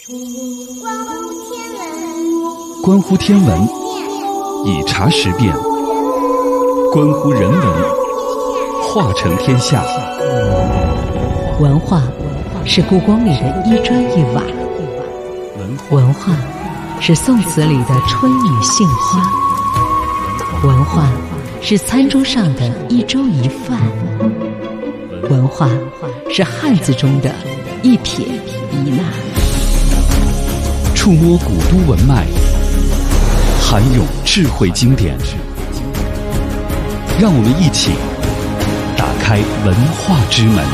关乎天文，以茶识变；关乎人文，化成天下。 文化是故宫里的一砖一瓦，文化是宋词里的春雨杏花，文化是餐桌上的一粥一饭，文化是汉字中的一撇一捺。 触摸古都文脉，涵涌智慧经典，让我们一起打开文化之门。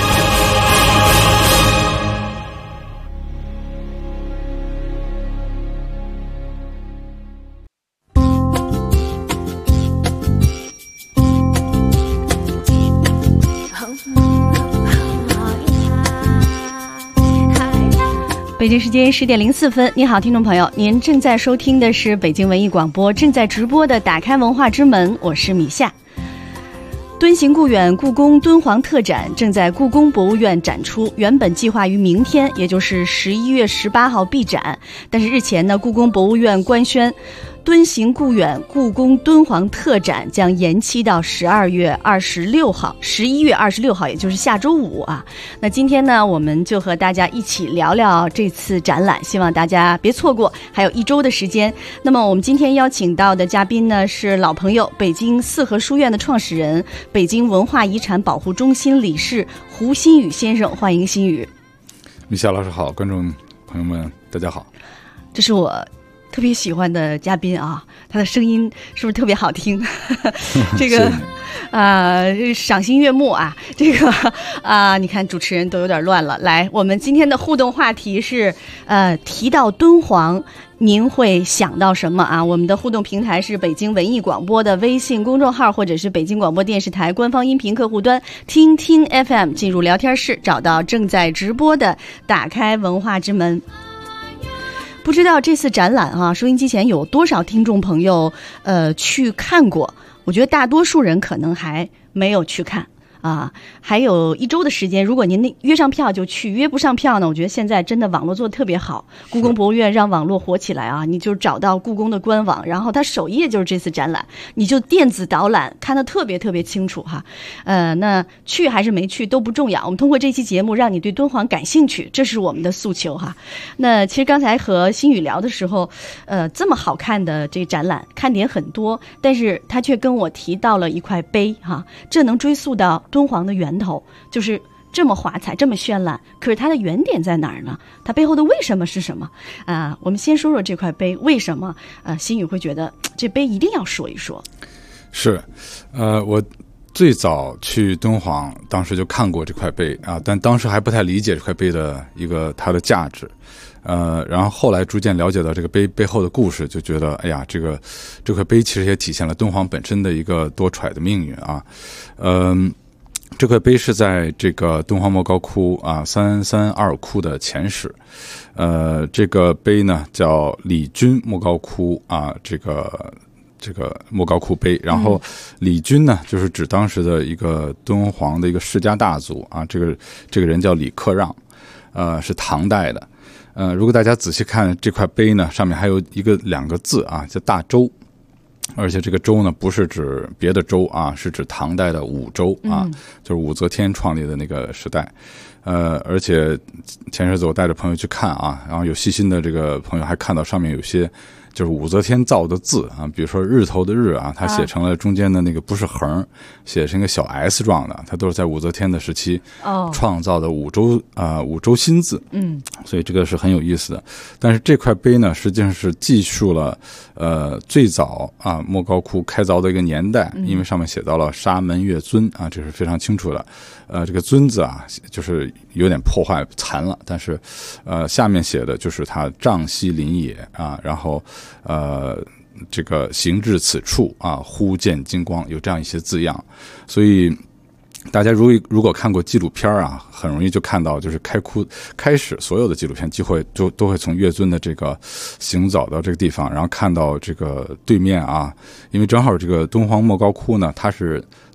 北京时间10点04分，你好，听众朋友，您正在收听的是北京文艺广播正在直播的打开文化之门，我是米夏。敦行故远故宫敦煌特展正在故宫博物院展出，原本计划于明天，也就是11月18号闭展，但是日前呢，故宫博物院官宣敦行故远故宫敦煌特展将延期到11月26号，也就是下周五啊。那今天呢，我们就和大家一起聊聊这次展览，希望大家别错过，还有1周的时间。那么我们今天邀请到的嘉宾呢，是老朋友，北京四合书院的创始人，北京文化遗产保护中心理事胡新宇先生，欢迎新宇。 米夏老师好，观众朋友们大家好。 这是我特别喜欢的嘉宾啊，他的声音是不是特别好听？这个赏心悦目啊，这个你看主持人都有点乱了。来，我们今天的互动话题是提到敦煌您会想到什么啊？我们的互动平台是北京文艺广播的微信公众号，或者是北京广播电视台官方音频客户端听听 FM， 进入聊天室找到正在直播的打开文化之门。不知道这次展览啊，收音机前有多少听众朋友去看过？我觉得大多数人可能还没有去看啊，还有1周的时间，如果您约上票就去，约不上票呢，我觉得现在真的网络做得特别好，故宫博物院让网络火起来啊，你就找到故宫的官网，然后它首页就是这次展览，你就电子导览看得特别特别清楚哈。那去还是没去都不重要，我们通过这期节目让你对敦煌感兴趣，这是我们的诉求哈。那其实刚才和新宇聊的时候，这么好看的这展览看点很多，但是他却跟我提到了一块碑哈，这能追溯到敦煌的源头，就是这么华彩这么绚烂，可是它的原点在哪儿呢？它背后的为什么是什么我们先说说这块碑为什么新宇会觉得这碑一定要说一说。 是我最早去敦煌当时就看过这块碑啊，但当时还不太理解这块碑的它的价值。然后后来逐渐了解到这个碑背后的故事，就觉得哎呀，这块碑其实也体现了敦煌本身的一个多舛的命运啊。这块碑是在这个敦煌莫高窟啊332窟的前室。这个碑呢叫李君莫高窟啊，这个莫高窟碑。然后李君呢就是指当时的一个敦煌的一个世家大族啊，这个人叫李克让，是唐代的。如果大家仔细看这块碑呢，上面还有2个字啊，叫大周。而且这个周呢不是指别的周啊，是指唐代的武周啊，就是武则天创立的那个时代。而且前日子我带着朋友去看啊，然后有细心的这个朋友还看到上面有些就是武则天造的字啊，比如说日头的日啊，它写成了中间的那个不是横，写成一个小 S 状的，它都是在武则天的时期创造的五洲新字。所以这个是很有意思的。但是这块碑呢，实际上是记述了最早啊莫高窟开凿的一个年代，因为上面写到了沙门月尊啊，这是非常清楚的。这个尊字啊，就是有点破坏残了，但是下面写的就是他丈兮林也啊，然后这个行至此处啊，忽见金光，有这样一些字样。所以大家如果看过纪录片啊，很容易就看到，就是开始所有的纪录片都会从月尊的这个行走到这个地方，然后看到这个对面啊，因为正好这个敦煌莫高窟呢，它是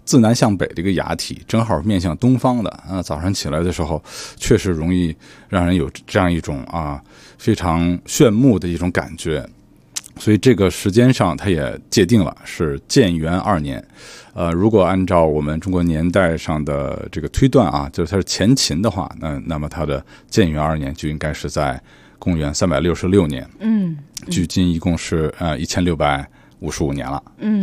自南向北的一个崖体，正好面向东方的啊。早上起来的时候，确实容易让人有这样一种非常炫目的一种感觉。所以这个时间上它也界定了是建元2年。如果按照我们中国年代上的这个推断啊，就是它是前秦的话，那么它的建元2年就应该是在公元366年。距今一共是1655年了。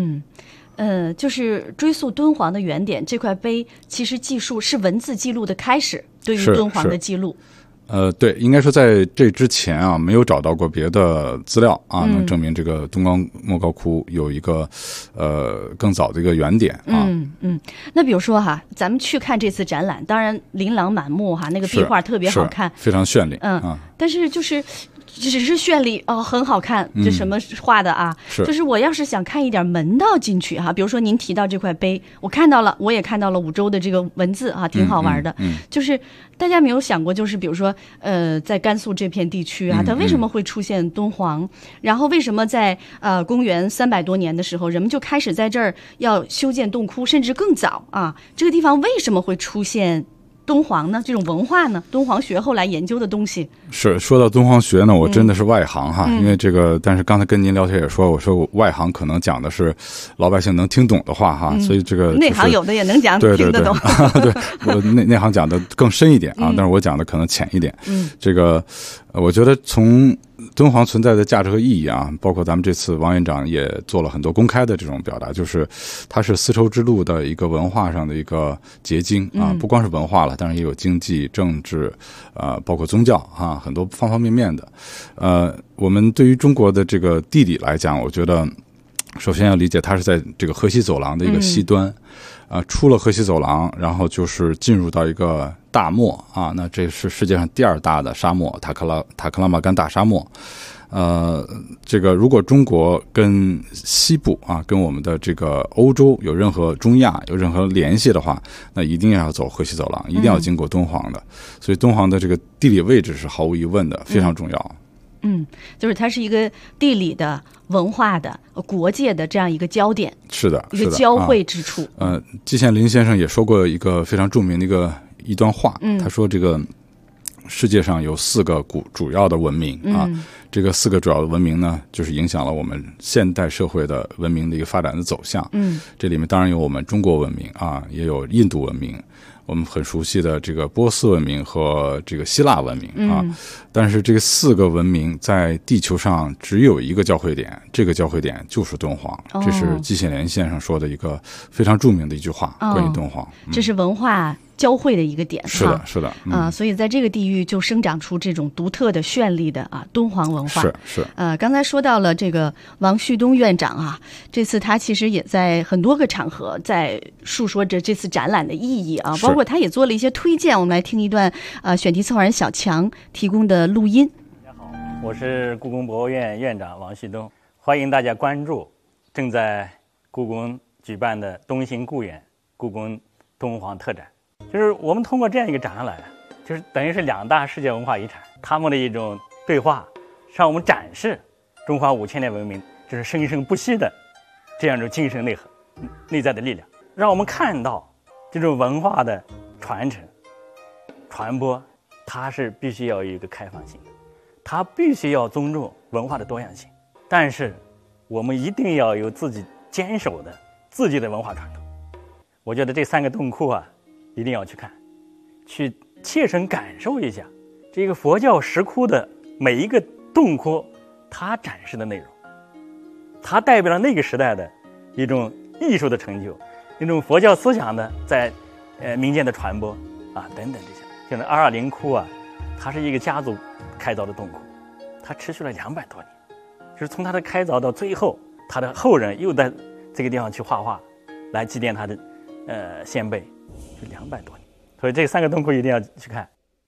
就是追溯敦煌的原点，这块碑其实记述是文字记录的开始，对于敦煌的记录。 对，应该说在这之前啊，没有找到过别的资料啊，能证明这个东光莫高窟有一个更早的一个原点啊。 那比如说哈，咱们去看这次展览，当然琳琅满目哈，那个壁画特别好看， 非常绚丽。 但是就是只是绚丽很好看，这什么画的啊？就是我要是想看一点门道进去哈，比如说您提到这块碑，我看到了，我也看到了五周的这个文字啊，挺好玩的。就是大家没有想过，就是比如说在甘肃这片地区啊，它为什么会出现敦煌？然后为什么在公元300多年的时候，人们就开始在这儿要修建洞窟，甚至更早啊？这个地方为什么会出现敦煌呢？这种文化呢？敦煌学后来研究的东西。是说到敦煌学呢，我真的是外行哈，因为这个，但是刚才跟您聊天也说，我说我外行可能讲的是老百姓能听懂的话哈，所以这个内行有的也能讲， 对听得懂。 对，我内行讲的更深一点啊，但是我讲的可能浅一点。这个我觉得从敦煌存在的价值和意义啊，包括咱们这次王院长也做了很多公开的这种表达，就是它是丝绸之路的一个文化上的一个结晶啊，不光是文化了，当然也有经济、政治，包括宗教啊，很多方方面面的。我们对于中国的这个地理来讲，我觉得首先要理解它是在这个河西走廊的一个西端。出了河西走廊，然后就是进入到一个大漠啊，那这是世界上第2大的沙漠，塔克拉玛干大沙漠。这个如果中国跟西部啊，跟我们的这个欧洲有任何中亚有任何联系的话，那一定要走河西走廊，一定要经过敦煌的。所以敦煌的这个地理位置是毫无疑问的，非常重要。 就是它是一个地理的、文化的、国界的这样一个焦点， 是的， 一个交汇之处。 季羡林先生也说过一个非常著名的一段话，他说这个世界上有4个主要的文明啊，这个4个主要的文明呢，就是影响了我们现代社会的文明的一个发展的走向。这里面当然有我们中国文明啊，也有印度文明。我们很熟悉的这个波斯文明和这个希腊文明啊，但是这个4个文明在地球上只有一个交汇点，这个交汇点就是敦煌。这是季羡林先生说的一个非常著名的一句话，关于敦煌。 这是文化交汇的一个点。 是的，是的。 所以在这个地域就生长出这种独特的、绚丽的敦煌文化。 是。 刚才说到了这个王旭东院长啊，这次他其实也在很多个场合在述说着这次展览的意义啊，包括他也做了一些推荐。我们来听一段选题策划人小强提供的录音。 大家好，我是故宫博物院院长王旭东，欢迎大家关注正在故宫举办的东行故园故宫敦煌特展。就是我们通过这样一个展览，就是等于是2大世界文化遗产他们的一种对话，让我们展示中华5000年文明就是生生不息的这样一种精神内核内在的力量，让我们看到这种文化的传承传播，它是必须要有一个开放性的，它必须要尊重文化的多样性，但是我们一定要有自己坚守的自己的文化传统。我觉得这3个洞窟啊，一定要去看，去切身感受一下这个佛教石窟的每一个洞窟，它展示的内容，它代表了那个时代的一种艺术的成就，一种佛教思想的在民间的传播啊，等等这些。像220窟啊，它是一个家族开凿的洞窟，它持续了200多年，就是从它的开凿到最后，它的后人又在这个地方去画画，来祭奠他的先辈，是200多年。所以这3个洞窟一定要去看。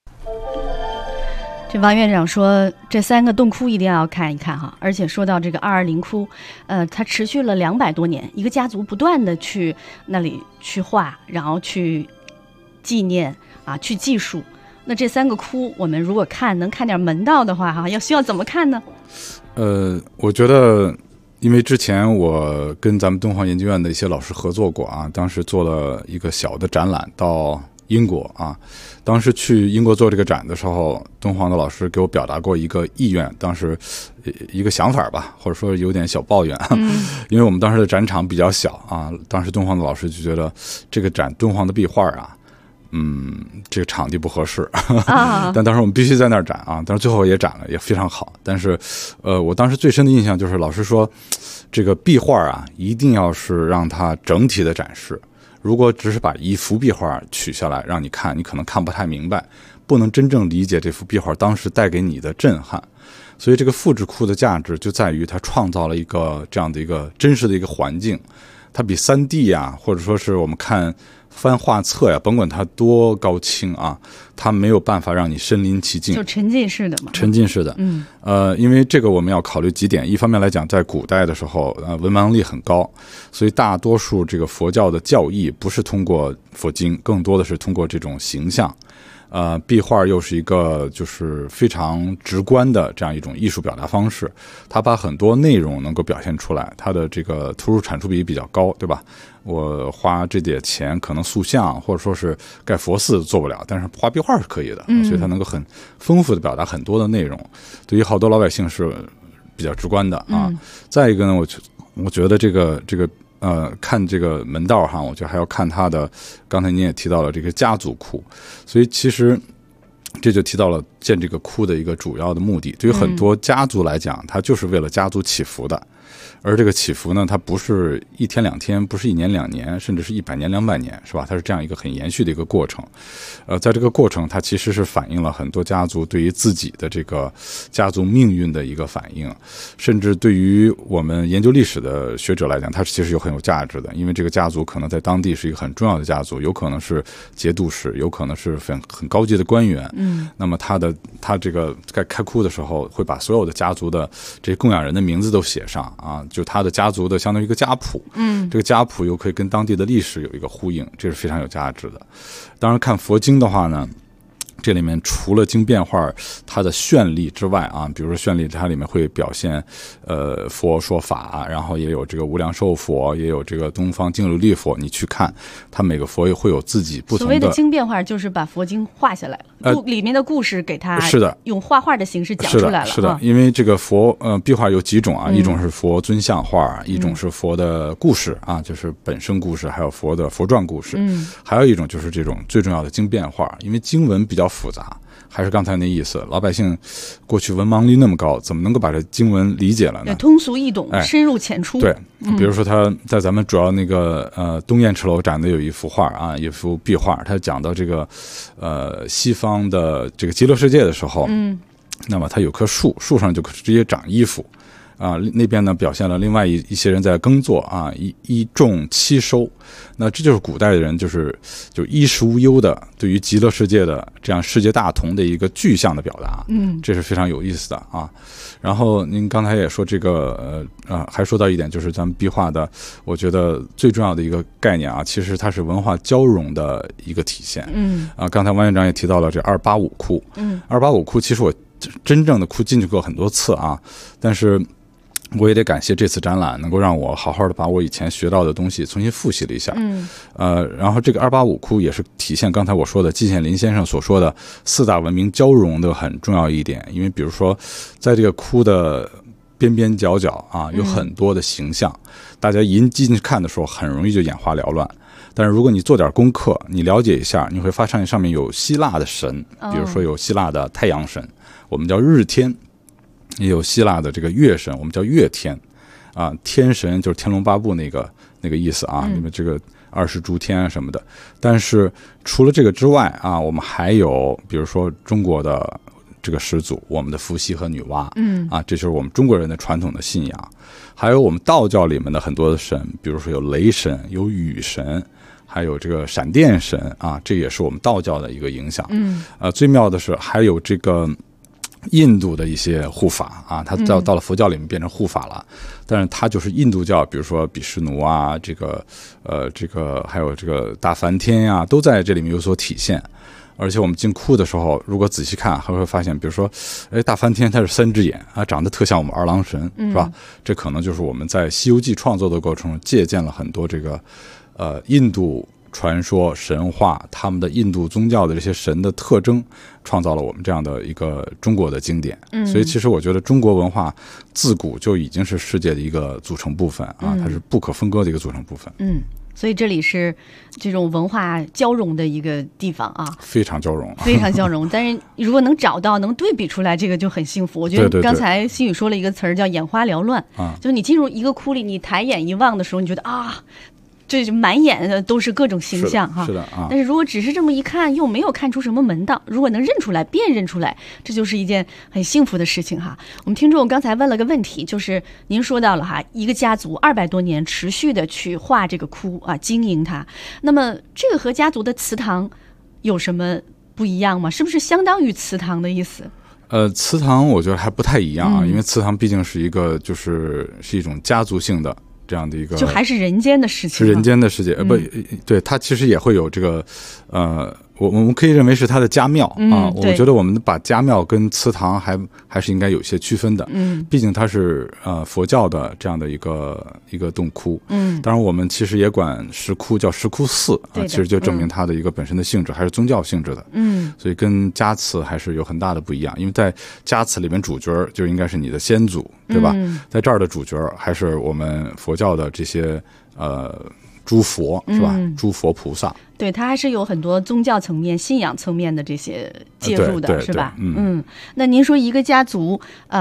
这王院长说这3个洞窟一定要看一看哈，而且说到这个220窟，它持续了200多年，一个家族不断的去那里去画，然后去纪念啊，去记述。那这3个窟，我们如果能看点门道的话哈，需要怎么看呢？ 我觉得因为之前我跟咱们敦煌研究院的一些老师合作过啊，当时做了一个小的展览到英国啊，当时去英国做这个展的时候，敦煌的老师给我表达过一个意愿，当时一个想法吧，或者说有点小抱怨，因为我们当时的展场比较小啊，当时敦煌的老师就觉得这个展敦煌的壁画啊，这个场地不合适，但当时我们必须在那儿展啊，但是最后也展了，也非常好。但是，我当时最深的印象就是老师说，这个壁画啊，一定要是让它整体的展示。如果只是把一幅壁画取下来让你看，你可能看不太明白，不能真正理解这幅壁画当时带给你的震撼。所以这个复制库的价值就在于它创造了一个这样的一个真实的一个环境，它比 3D 啊，或者说是我们看翻画册呀，甭管它多高清啊，它没有办法让你身临其境， 就沉浸式的嘛。 沉浸式的，因为这个我们要考虑几点。一方面来讲，在古代的时候，文盲力很高，所以大多数这个佛教的教义不是通过佛经，更多的是通过这种形象。壁画又是一个就是非常直观的这样一种艺术表达方式，它把很多内容能够表现出来，它的这个投入产出比比较高，对吧？我花这点钱，可能塑像或者说是盖佛寺做不了，但是画壁画是可以的，所以它能够很丰富的表达很多的内容，对于好多老百姓是比较直观的啊。再一个呢，我觉得这个看这个门道哈，我觉得还要看他的，刚才您也提到了这个家族窟，所以其实这就提到了建这个窟的一个主要的目的。对于很多家族来讲，它就是为了家族祈福的，而这个祈福呢，它不是1天2天，不是1年2年，甚至是100年200年，是吧？它是这样一个很延续的一个过程。在这个过程，它其实是反映了很多家族对于自己的这个家族命运的一个反应，甚至对于我们研究历史的学者来讲，它其实很有价值的，因为这个家族可能在当地是一个很重要的家族，有可能是节度使，有可能是很高级的官员。那么他这个在开窟的时候，会把所有的家族的这些供养人的名字都写上啊，就他的家族的相当于一个家谱。这个家谱又可以跟当地的历史有一个呼应，这是非常有价值的。当然看佛经的话呢，这里面除了经变化它的绚丽之外啊，比如说绚丽它里面会表现佛说法，然后也有这个无量寿佛，也有这个东方净琉璃佛，你去看它每个佛也会有自己不同的。 所谓的经变化就是把佛经画下来了，里面的故事给它是的用画画的形式讲出来了。 是的，因为这个佛壁画有几种啊，一种是佛尊像画，一种是佛的故事啊，就是本生故事，还有佛的佛传故事，还有一种就是这种最重要的经变化，因为经文比较复杂，还是刚才那意思，老百姓过去文盲率那么高，怎么能够把这经文理解了呢？ 通俗易懂，深入浅出。 对，比如说他在咱们主要那个东燕池楼展的有一幅画啊，一幅壁画，他讲到这个西方的这个极乐世界的时候，那么它有棵树，树上就直接长衣服。那边呢表现了另外一些人在耕作啊，一种七收，那这就是古代的人就衣食无忧的对于极乐世界的这样世界大同的一个具象的表达，这是非常有意思的啊。然后您刚才也说这个还说到一点，就是咱们壁画的，我觉得最重要的一个概念啊，其实它是文化交融的一个体现。刚才王院长也提到了这285窟，285窟其实我真正的窟进去过很多次啊，但是我也得感谢这次展览能够让我好好的把我以前学到的东西重新复习了一下。然后这个285窟也是体现刚才我说的季羡林先生所说的4大文明交融的很重要一点。因为比如说在这个窟的边边角角啊，有很多的形象，大家一进去看的时候很容易就眼花缭乱。但是如果你做点功课，你了解一下，你会发现上面有希腊的神，比如说有希腊的太阳神，我们叫日天。也有希腊的这个月神，我们叫月天啊，天神就是天龙八部那个意思啊，你们这个20诸天什么的。但是除了这个之外啊，我们还有比如说中国的这个始祖，我们的伏羲和女娲，这就是我们中国人的传统的信仰。还有我们道教里面的很多的神，比如说有雷神，有雨神，还有这个闪电神啊，这也是我们道教的一个影响。最妙的是还有这个印度的一些护法啊，它到了佛教里面变成护法了，但是它就是印度教，比如说毗湿奴啊，这个还有这个大梵天呀，都在这里面有所体现。 而且我们进窟的时候，如果仔细看，还会发现，比如说，大梵天它是3只眼啊，长得特像我们二郎神，是吧？这可能就是我们在《西游记》创作的过程中借鉴了很多这个印度传说神话，他们的印度宗教的这些神的特征，创造了我们这样的一个中国的经典。所以其实我觉得中国文化自古就已经是世界的一个组成部分啊，它是不可分割的一个组成部分。 所以这里是这种文化交融的一个地方啊， 非常交融， 非常交融。但是如果能找到能对比出来，这个就很幸福。我觉得刚才新宇说了一个词儿叫眼花缭乱，就是你进入一个窟里，你抬眼一望的时候，你觉得啊，这满眼的都是各种形象哈。 是的啊。 但是如果只是这么一看，又没有看出什么门道，如果能认出来、辨认出来，这就是一件很幸福的事情哈。我们听众刚才问了个问题，就是您说到了哈，一个家族200多年持续的去画这个窟啊，经营它，那么这个和家族的祠堂有什么不一样吗？是不是相当于祠堂的意思？ 祠堂我觉得还不太一样啊，因为祠堂毕竟是一个是一种家族性的这样的一个， 就还是人间的事情， 是人间的世界。不对，它其实也会有这个我们可以认为是它的家庙啊。我觉得我们把家庙跟祠堂还是应该有些区分的。毕竟它是佛教的这样的一个洞窟。当然我们其实也管石窟叫石窟寺啊，其实就证明它的一个本身的性质还是宗教性质的。所以跟家祠还是有很大的不一样，因为在家祠里面主角就应该是你的先祖，对吧？在这儿的主角还是我们佛教的这些诸佛，是吧？诸佛菩萨， 对，它还是有很多宗教层面、信仰层面的这些介入的，是吧？那您说一个家族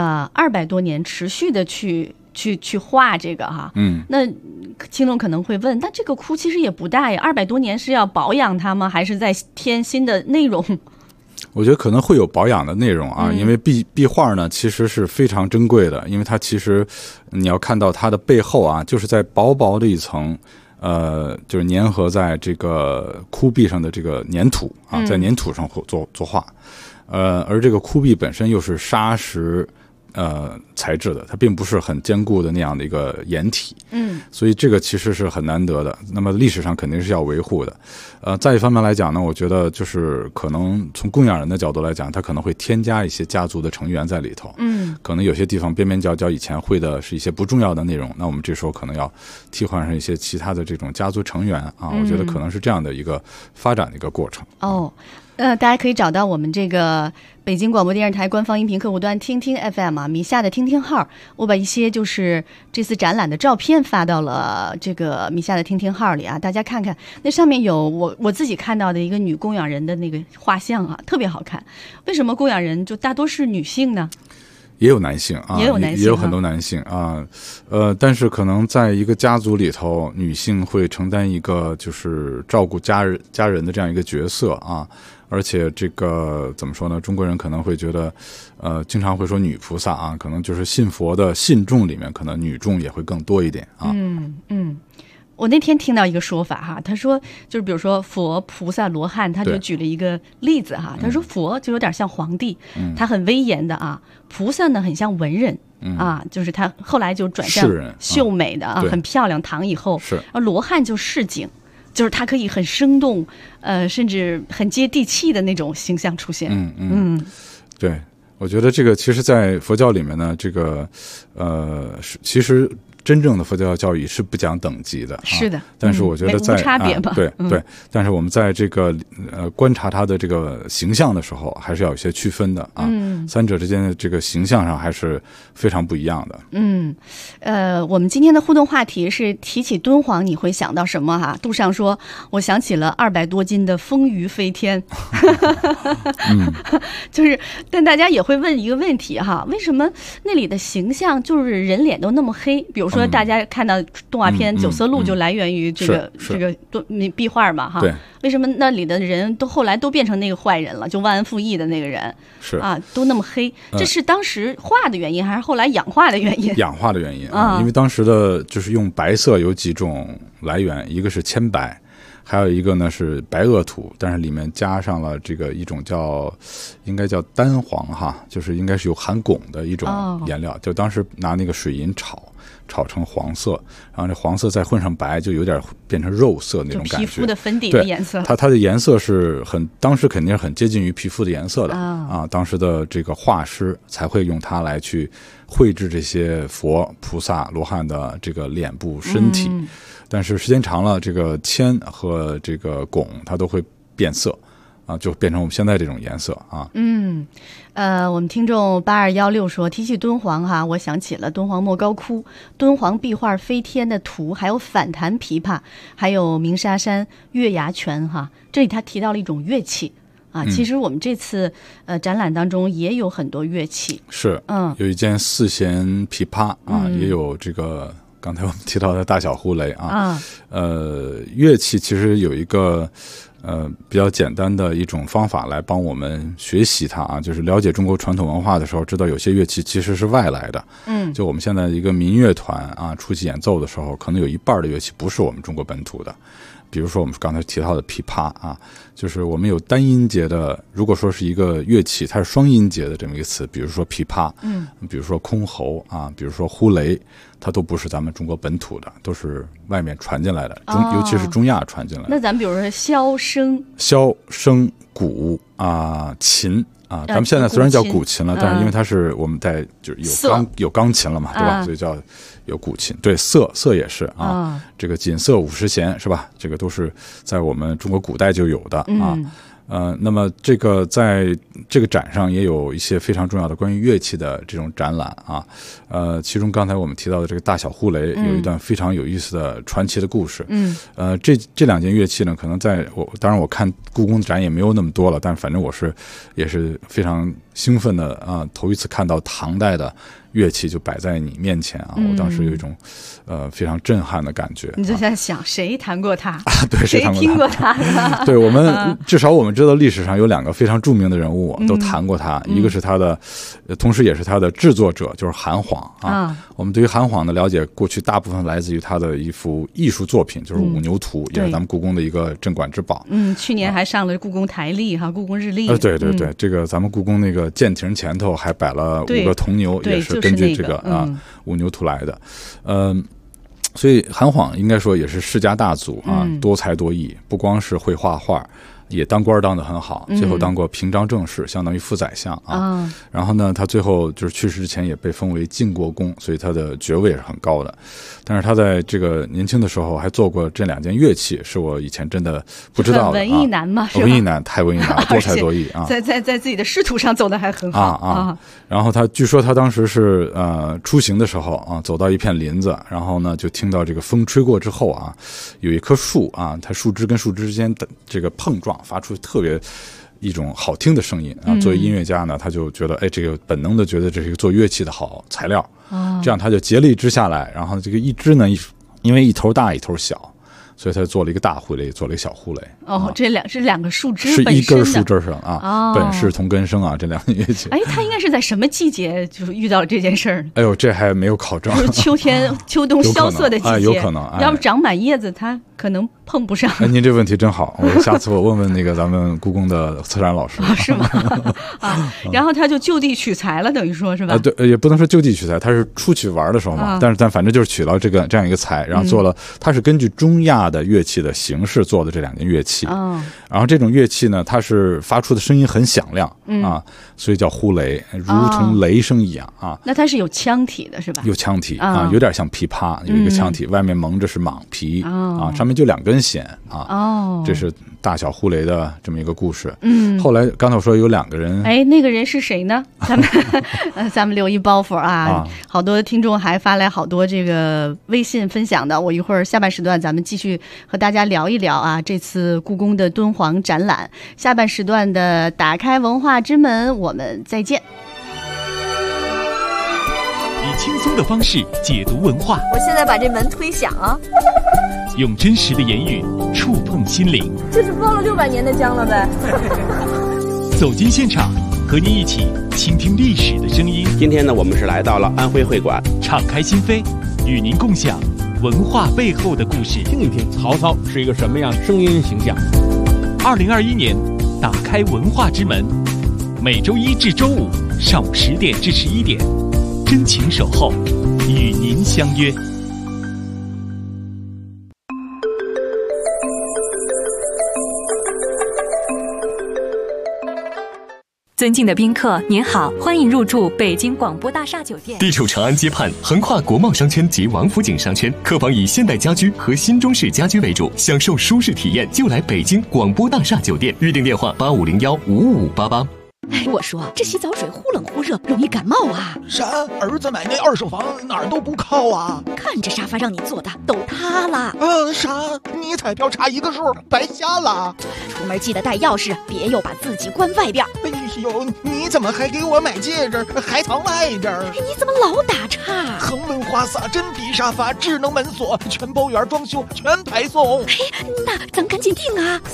200多年持续的去画这个哈，那听众可能会问，那这个窟其实也不大呀，200多年是要保养它吗？还是在添新的内容？ 我觉得可能会有保养的内容啊，因为壁画呢其实是非常珍贵的，因为它其实你要看到它的背后啊，就是在薄薄的一层就是粘合在这个窟壁上的这个粘土啊，在粘土上作画，而这个窟壁本身又是砂石材质的，它并不是很坚固的那样的一个掩体，所以这个其实是很难得的。那么历史上肯定是要维护的。再一方面来讲呢，我觉得就是可能从供养人的角度来讲，他可能会添加一些家族的成员在里头，可能有些地方边边角角以前会的是一些不重要的内容，那我们这时候可能要替换上一些其他的这种家族成员啊，我觉得可能是这样的一个发展的一个过程。 大家可以找到我们这个北京广播电视台官方音频客户端听听 FM 啊，米夏的听听号，我把一些就是这次展览的照片发到了这个米夏的听听号里啊，大家看看，那上面有我自己看到的一个女供养人的那个画像啊，特别好看。为什么供养人就大多是女性呢？ 也有男性啊，也有很多男性啊，但是可能在一个家族里头，女性会承担一个就是照顾家人的这样一个角色啊，而且这个怎么说呢？中国人可能会觉得，经常会说女菩萨啊，可能就是信佛的信众里面，可能女众也会更多一点啊。 我那天听到一个说法哈，他说就是比如说佛菩萨罗汉，他就举了一个例子哈，他说佛就有点像皇帝，他很威严的啊，菩萨呢很像文人啊，就是他后来就转向秀美的啊，很漂亮，唐以后是，罗汉就市井，就是他可以很生动，甚至很接地气的那种形象出现。 对，我觉得这个其实在佛教里面呢，这个其实真正的佛教教义是不讲等级的， 是的。 但是我觉得在无差别吧， 对。但是我们在这个观察他的这个形象的时候，还是要有些区分的啊。三者之间的这个形象上还是非常不一样的。 我们今天的互动话题是提起敦煌，你会想到什么哈？杜尚说，我想起了200多斤的风鱼飞天。就是，但大家也会问一个问题哈，为什么那里的形象就是人脸都那么黑？比如说大家看到动画片《九色鹿》就来源于这个壁画嘛哈，为什么那里的人都后来都变成那个坏人了，就忘恩负义的那个人是啊，都那么黑？这是当时画的原因，还是后来氧化的原因？ 氧化的原因啊，因为当时的就是用白色有几种来源，一个是铅白， 还有一个呢是白垩土，但是里面加上了这个一种应该叫丹黄哈，就是应该是有含汞的一种颜料，就当时拿那个水银炒成黄色，然后这黄色再混上白，就有点变成肉色那种感觉， 皮肤的粉底的颜色。 它的颜色是当时肯定是很接近于皮肤的颜色的当时的这个画师才会用它来去绘制这些佛菩萨罗汉的这个脸部身体，但是时间长了，这个铅和这个汞它都会变色就变成我们现在这种颜色啊。 我们听众8216说，提起敦煌哈，我想起了敦煌莫高窟、敦煌壁画飞天的图，还有反弹琵琶，还有鸣沙山月牙泉哈。这里他提到了一种乐器其实我们这次展览当中也有很多乐器，是有一件4弦琵琶也有这个刚才我们提到的大小呼雷乐器其实有一个比较简单的一种方法来帮我们学习它就是了解中国传统文化的时候，知道有些乐器其实是外来的。就我们现在一个民乐团出去演奏的时候，可能有一半的乐器不是我们中国本土的。比如说我们刚才提到的琵琶就是我们有单音节的，如果说是一个乐器它是双音节的这么一个词，比如说琵琶比如说箜篌比如说呼雷，它都不是咱们中国本土的，都是外面传进来的，尤其是中亚传进来的。那咱们比如说箫声鼓琴咱们现在虽然叫古琴了，但是因为它是我们在就是有钢琴了嘛，对吧？所以叫有古琴。对，瑟也是这个锦瑟50弦是吧？这个都是在我们中国古代就有的那么这个在这个展上也有一些非常重要的关于乐器的这种展览其中刚才我们提到的这个大小呼雷有一段非常有意思的传奇的故事这两件乐器呢，可能当然我看故宫的展也没有那么多了，但反正也是非常兴奋的头一次看到唐代的乐器就摆在你面前我当时有一种非常震撼的感觉。 你就在想谁弹过它对， 谁听过它对，我们至少我们知道历史上有2个非常著名的人物都弹过它一个是他的同时也是他的制作者，就是韩晃我们对于韩晃的了解过去大部分来自于他的一幅艺术作品，就是五牛图也是咱们故宫的一个镇馆之宝去年还上了故宫台历故宫日历对，这个咱们故宫那个舰亭前头还摆了5个铜牛，也是根据这个五牛图来的所以韩晃应该说也是世家大族多才多艺，不光是会画画，也当官当得很好，最后当过平章政事，相当于副宰相然后呢他最后就是去世之前也被封为晋国公，所以他的爵位是很高的。但是他在这个年轻的时候还做过这2件乐器，是我以前真的不知道的。 文艺男嘛，是吧？ 文艺男，太文艺男了，多才多艺在自己的仕途上走得还很好然后据说他当时是出行的时候走到一片林子，然后呢就听到这个风吹过之后有一棵树它树枝跟树枝之间的这个碰撞，发出特别一种好听的声音作为音乐家呢，他就觉得这个本能的觉得这是一个做乐器的好材料这样他就结了一支下来，然后这个一支呢因为一头大一头小，所以他做了一个大呼雷，做了一个小呼雷这是2个树枝是一根树枝上本是同根生这2件乐器他应该是在什么季节就是遇到了这件事儿？ 这还没有考证， 就是秋冬萧瑟的季节有可能要不长满叶子它可能碰不上您这问题真好，下次我问问那个咱们故宫的策展老师是吗然后他就地取材了，等于说是吧对，也不能说就地取材，他是出去玩的时候嘛但反正就是取了这样一个材，然后做了他是根据中亚的乐器的形式做的这2件乐器然后这种乐器呢它是发出的声音很响亮所以叫呼雷，如同雷声一样那它是有腔体的是吧？ 有腔体有点像琵琶，有一个腔体外面蒙着是蟒皮上面就2根弦这是大小呼雷的这么一个故事后来刚才我说有2个人那个人是谁呢？咱们留一包袱好多听众还发来好多这个微信分享的，我一会儿下半时段咱们继续和大家聊一聊这次故宫的敦煌展览。下半时段的打开文化之门，我们再见。 以轻松的方式解读文化， 我现在把这门推响用真实的言语触碰心灵， 这是包了600年的姜了呗走进现场，和您一起倾听历史的声音。 今天呢，我们是来到了安徽会馆， 敞开心扉，与您共享文化背后的故事， 听一听曹操是一个什么样的声音形象。 2021年，打开文化之门，每周一至周五上午10点至11点，真情守候，与您相约。 尊敬的宾客，您好，欢迎入住北京广播大厦酒店。 地处长安街畔，横跨国贸商圈及王府井商圈，客房以现代家居和新中式家居为主，享受舒适体验就来北京广播大厦酒店。预订电话8501-55588。 哎，我说这洗澡水忽冷忽热，容易感冒啊！ 啥？儿子买那二手房哪儿都不靠啊！ 看这沙发让你坐的都塌了。 啥？你彩票差一个数，白瞎了。 出门记得带钥匙，别又把自己关外边。 哎呦，你怎么还给我买戒指，还藏外边？ 你怎么老打岔？ 恒润花洒、真皮沙发、智能门锁、全包圆装修，全排送。 哎，那咱赶紧订啊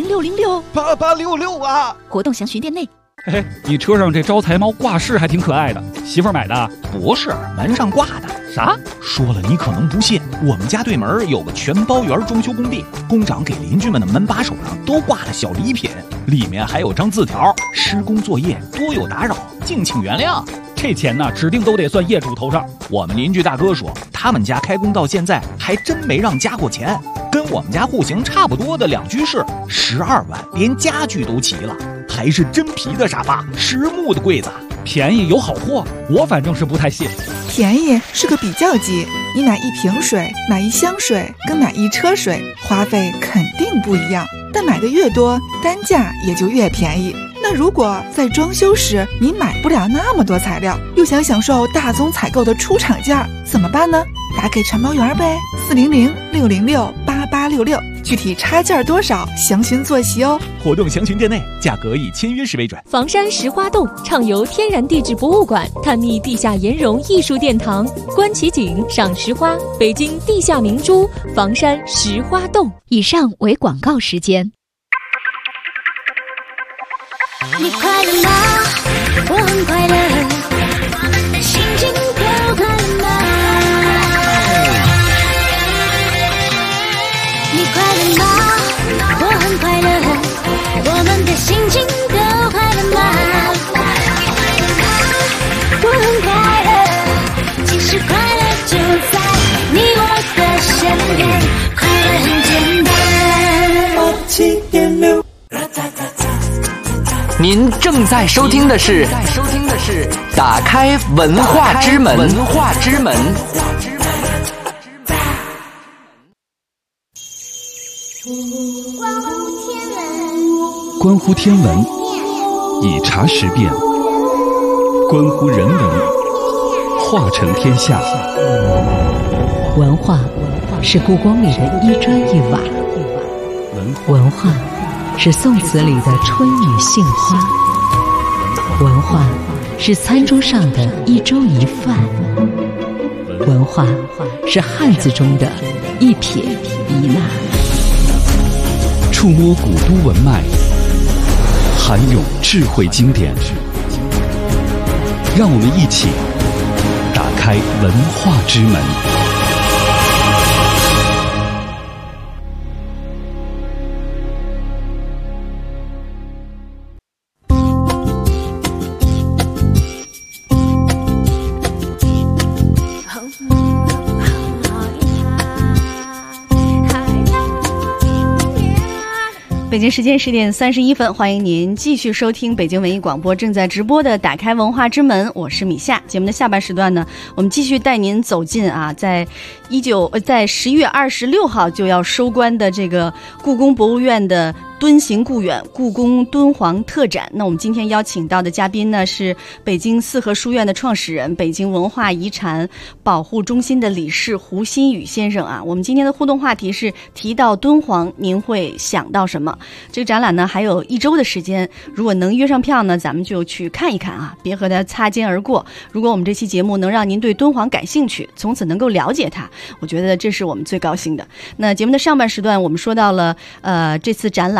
！400-666-8866 啊！ 活动详询店内。 嘿，你车上这招财猫挂饰还挺可爱的，媳妇儿买的？ 不是，门上挂的。 啥？ 说了你可能不信，我们家对门有个全包圆装修工地，工长给邻居们的门把手上都挂了小礼品，里面还有张字条：施工作业多有打扰，敬请原谅。 这钱呢，指定都得算业主头上。 我们邻居大哥说，他们家开工到现在还真没让加过钱，跟我们家户型差不多的2居室，12万，连家具都齐了，还是真皮的沙发，实木的柜子， 便宜有好货，我反正是不太信。 便宜是个比较级，你买1瓶水、买1箱水跟买1车水，花费肯定不一样，但买的越多，单价也就越便宜。那如果在装修时你买不了那么多材料，又想享受大宗采购的出厂价，怎么办呢？打给全包圆呗，400-606-8866，具体差价多少，详询坐席哦。 活动详询店内，价格以签约时为准。 房山石花洞畅游天然地质博物馆，探秘地下岩溶艺术殿堂，观奇景，赏石花，北京地下明珠，房山石花洞。 以上为广告时间。 你快乐吗？我很快乐，心情都快乐吗？你快乐吗？我很快乐，我们的心情都快乐吗？我很快乐，其实快乐就在你我的身边，快乐很简单。87.6。 您正在收听的是打开文化之门。 关乎天文，以茶识辨；关乎人文，化成天下。 文化是故宫里的一砖一瓦，文化是宋词里的春雨杏花，文化是餐桌上的一粥一饭，文化是汉字中的一撇一捺。 触摸古都文脉，涵涌智慧经典，让我们一起打开文化之门。 北京时间10点31分，欢迎您继续收听北京文艺广播正在直播的打开文化之门，我是米夏。节目的下半时段呢，我们继续带您走进在10月26号就要收官的这个故宫博物院的敦行故远故宫敦煌特展。那我们今天邀请到的嘉宾呢，是北京四合书院的创始人，北京文化遗产保护中心的理事胡新宇先生啊。我们今天的互动话题是提到敦煌您会想到什么？这个展览呢还有1周的时间，如果能约上票呢，咱们就去看一看啊，别和它擦肩而过。如果我们这期节目能让您对敦煌感兴趣，从此能够了解它，我觉得这是我们最高兴的。那节目的上半时段我们说到了这次展览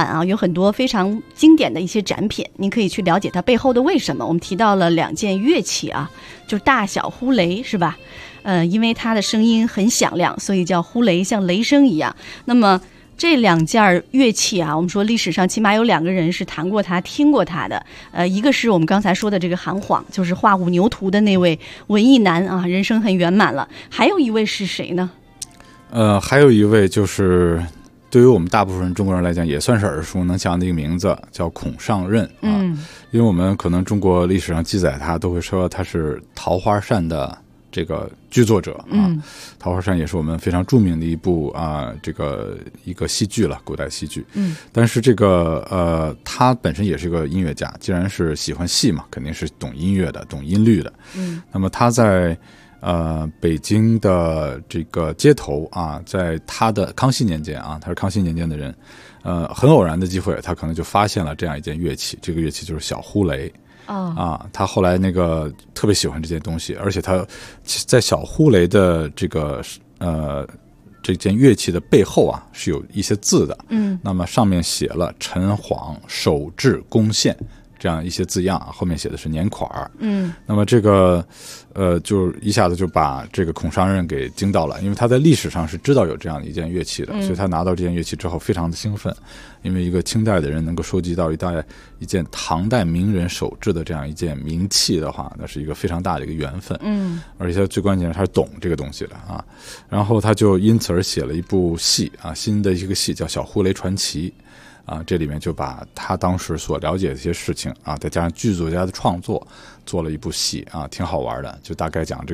啊，有很多非常经典的一些展品，您可以去了解它背后的为什么。我们提到了2件乐器啊，就是大小呼雷，是吧？因为它的声音很响亮，所以叫呼雷，像雷声一样。那么这2件乐器啊，我们说历史上起码有2个人是弹过它、听过它的。一个是我们刚才说的这个韩晃，就是画五牛图的那位文艺男啊，人生很圆满了。还有一位是谁呢？ 还有一位就是对于我们大部分中国人来讲也算是耳熟能详的一个名字，叫孔尚任啊。因为我们可能中国历史上记载他都会说他是桃花扇的这个剧作者啊。桃花扇也是我们非常著名的一部一个戏剧了，古代戏剧。但是这个他本身也是个音乐家，既然是喜欢戏嘛，肯定是懂音乐的，懂音律的。那么他在北京的这个街头啊，在他的康熙年间啊，他是康熙年间的人，很偶然的机会，他可能就发现了这样一件乐器，这个乐器就是小呼雷。他后来特别喜欢这件东西，而且他在小呼雷的这件乐器的背后啊是有一些字的。那么上面写了陈晃手制弓线这样一些字样，后面写的是年款。那么这个就一下子就把这个孔尚任给惊到了，因为他在历史上是知道有这样一件乐器的，所以他拿到这件乐器之后非常的兴奋，因为一个清代的人能够收集到一件唐代名人手制的这样一件名器的话，那是一个非常大的一个缘分。而且最关键是他是懂这个东西的啊。然后他就因此而写了一部戏啊，新的一个戏叫《小呼雷传奇》。这里面就把他当时所了解的一些事情啊，再加上剧作家的创作，做了一部戏啊，挺好玩的。就大概讲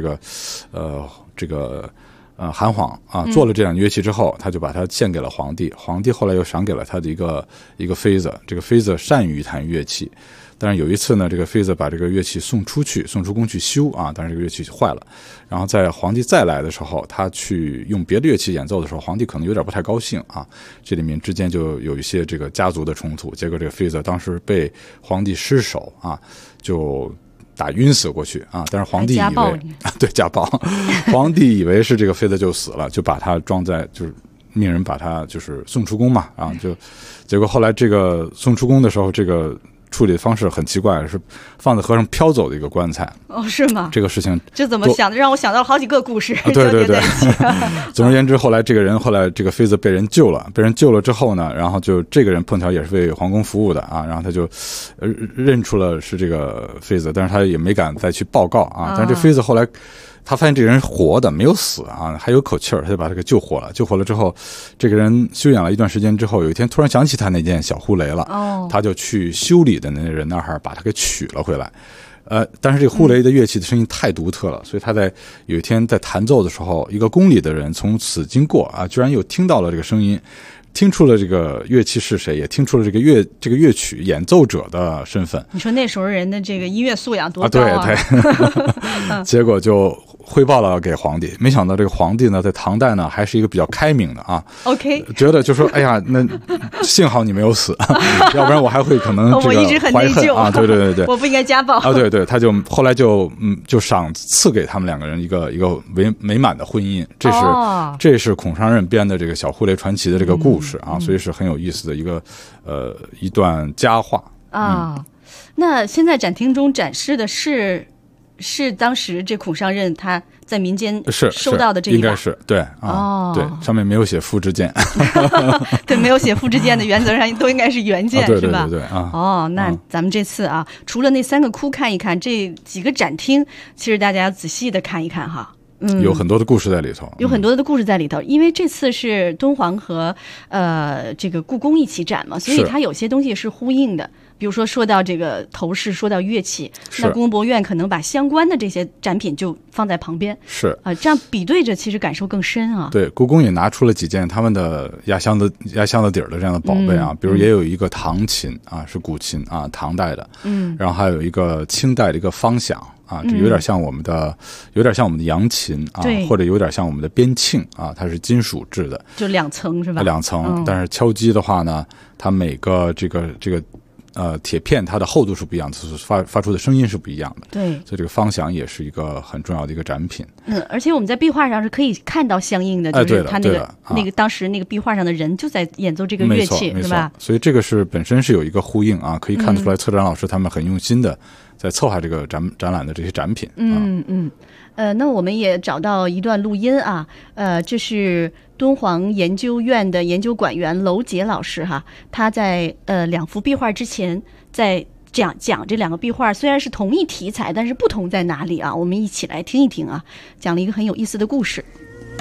韩晃啊，做了这样乐器之后，他就把它献给了皇帝，皇帝后来又赏给了他的一个妃子，这个妃子善于弹乐器。但是有一次呢，这个妃子把这个乐器送出宫去修啊，但是这个乐器坏了。然后在皇帝再来的时候，他去用别的乐器演奏的时候，皇帝可能有点不太高兴啊。这里面之间就有一些这个家族的冲突，结果这个妃子当时被皇帝失手啊，就打晕死过去啊。但是皇帝以为对家暴，皇帝以为是这个妃子就死了，就把他装在就是命人把他就是送出宫嘛啊，就结果后来这个送出宫的时候，这个处理的方式很奇怪，是放在河上飘走的一个棺材。是吗？这个事情这怎么想的？让我想到了好几个故事。 对。总而言之，后来这个妃子被人救了之后呢，然后就这个人碰巧也是为皇宫服务的啊，然后他就认出了是这个妃子，但是他也没敢再去报告啊。但是这妃子后来他发现这个人活的，没有死啊，还有口气儿，他就把他给救活了。救活了之后，这个人休养了一段时间之后，有一天突然想起他那件小呼雷了，他就去修理的那人那儿把他给取了回来。但是这个呼雷的乐器的声音太独特了，所以他有一天在弹奏的时候，一个宫里的人从此经过啊，居然又听到了这个声音，听出了这个乐器是谁，也听出了这个乐曲演奏者的身份。 你说那时候人的这个音乐素养多高啊？ 对。结果就汇报了给皇帝，没想到这个皇帝呢，在唐代呢还是一个比较开明的啊。 OK， 觉得就说，哎呀，那幸好你没有死，要不然我还会可能这个我一直很内疚啊。对， 我不应该家暴啊。对，他就后来就赏赐给他们2个人一个美满的婚姻。这是孔尚任编的这个小呼雷传奇的这个故事啊，所以是很有意思的一段佳话啊。那现在展厅中展示的是当时这孔尚任他在民间收到的这一把， 应该是对啊。对，上面没有写复制件。 对，没有写复制件的原则上都应该是原件，是吧？ 对啊。那咱们这次啊，除了那3个窟看一看，这几个展厅其实大家要仔细的看一看哈。 有很多的故事在里头， 因为这次是敦煌和这个故宫一起展嘛，所以它有些东西是呼应的。比如说到这个头饰，说到乐器，那故宫博物院可能把相关的这些展品就放在旁边， 是啊， 这样比对着其实感受更深啊。 对，故宫也拿出了几件他们的压箱子底儿的这样的宝贝啊，比如也有一个唐琴啊，是古琴啊，唐代的，然后还有一个清代的一个方响啊，这有点像我们的扬琴啊，或者有点像我们的边磬啊，它是金属制的， 就2层是吧？2 层，但是敲击的话呢，它每个这个铁片它的厚度是不一样的，发出的声音是不一样的。 对， 所以这个方响也是一个很重要的一个展品。 而且我们在壁画上是可以看到相应的，就是他那个当时那个壁画上的人就在演奏这个乐器，对吧？ 所以这个是本身是有一个呼应啊，可以看得出来策展老师他们很用心的在策划这个展览的这些展品。 那我们也找到一段录音啊，这是敦煌研究院的研究馆员娄杰老师哈，他在两幅壁画之前在讲这两个壁画虽然是同一题材，但是不同在哪里啊？我们一起来听一听啊，讲了一个很有意思的故事。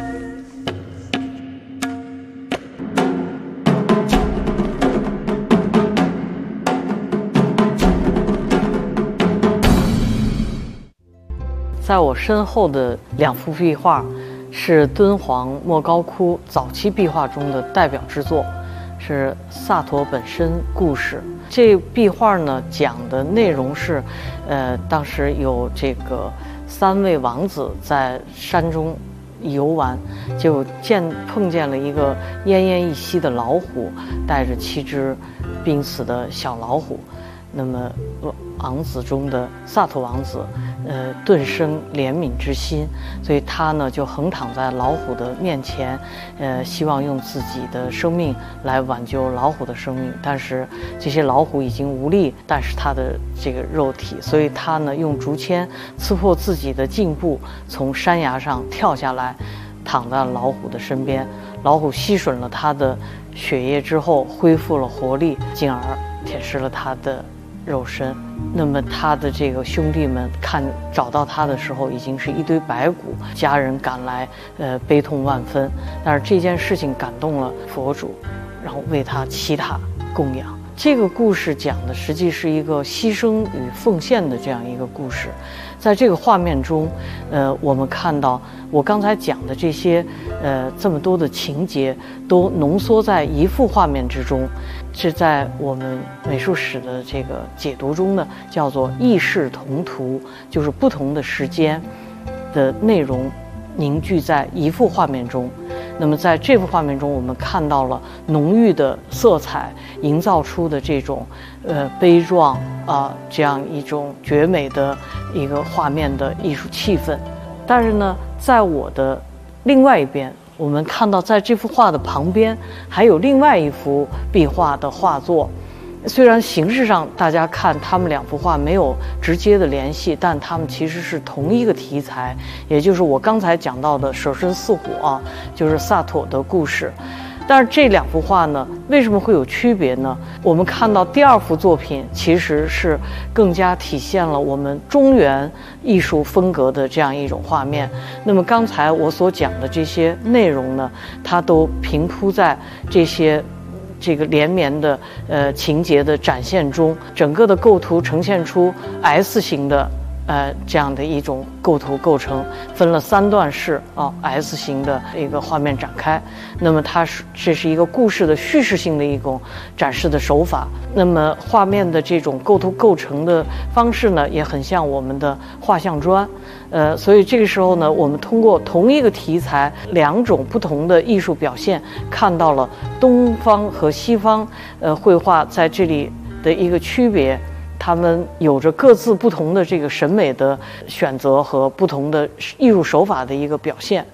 在我身后的两幅壁画是敦煌莫高窟早期壁画中的代表之作，是萨陀本身故事。这壁画呢讲的内容是，当时有这个3位王子在山中游玩，就碰见了一个奄奄一息的老虎，带着7只濒死的小老虎。那么王子中的萨陀王子顿生怜悯之心，所以他呢就横躺在老虎的面前，希望用自己的生命来挽救老虎的生命。但是这些老虎已经无力但是他的这个肉体，所以他呢用竹签刺破自己的颈部，从山崖上跳下来，躺在老虎的身边。老虎吸吮了他的血液之后恢复了活力，进而舔舐了他的肉身。那么他的这个兄弟们找到他的时候，已经是一堆白骨，家人赶来，悲痛万分。但是这件事情感动了佛祖，然后为他祈塔供养。这个故事讲的实际是一个牺牲与奉献的这样一个故事。在这个画面中，我们看到我刚才讲的这些这么多的情节都浓缩在一幅画面之中，是在我们美术史的这个解读中呢，叫做异视同图，就是不同的时间的内容凝聚在一幅画面中。那么在这幅画面中，我们看到了浓郁的色彩营造出的这种悲壮这样一种绝美的一个画面的艺术气氛。但是呢，在我的另外一边，我们看到在这幅画的旁边还有另外一幅壁画的画作。虽然形式上大家看他们两幅画没有直接的联系，但他们其实是同一个题材，也就是我刚才讲到的舍身饲虎啊，就是萨陀的故事。但是这两幅画呢，为什么会有区别呢？我们看到第二幅作品其实是更加体现了我们中原艺术风格的这样一种画面。那么刚才我所讲的这些内容呢，它都平铺在这个连绵的情节的展现中，整个的构图呈现出 S 型的这样的一种构图构成，分了3段式S 型的一个画面展开。那么这是一个故事的叙事性的一种展示的手法。那么画面的这种构图构成的方式呢，也很像我们的画像砖。所以这个时候呢，我们通过同一个题材2种不同的艺术表现，看到了东方和西方绘画在这里的一个区别。他们有着各自不同的这个审美的选择和不同的艺术手法的一个表现。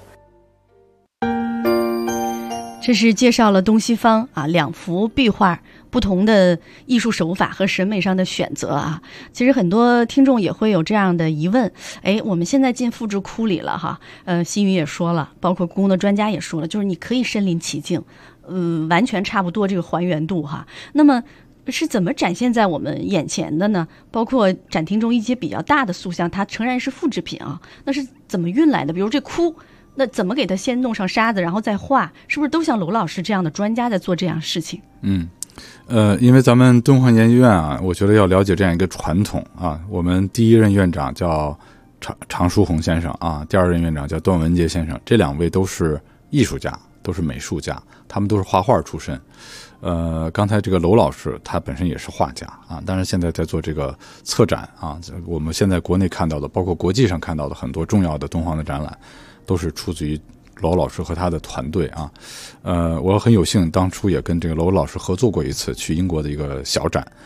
这是介绍了东西方2幅壁画不同的艺术手法和审美上的选择啊。其实很多听众也会有这样的疑问，我们现在进富士窟里了哈，新宇也说了，包括故宫的专家也说了，就是你可以身临其境，完全差不多这个还原度哈。那么是怎么展现在我们眼前的呢？包括展厅中一些比较大的塑像，它诚然是复制品啊，那是怎么运来的？比如这窟，那怎么给它先弄上沙子，然后再画？是不是都像娄老师这样的专家在做这样的事情？ 因为咱们敦煌研究院啊，我觉得要了解这样一个传统啊。我们第一任院长叫常书鸿先生啊，第二任院长叫段文杰先生，这2位都是艺术家，都是美术家，他们都是画画出身。刚才这个娄老师他本身也是画家啊，当然现在在做这个策展啊。我们现在国内看到的，包括国际上看到的很多重要的敦煌的展览，都是出自于娄老师和他的团队啊。我很有幸当初也跟这个娄老师合作过一次去英国的一个小展。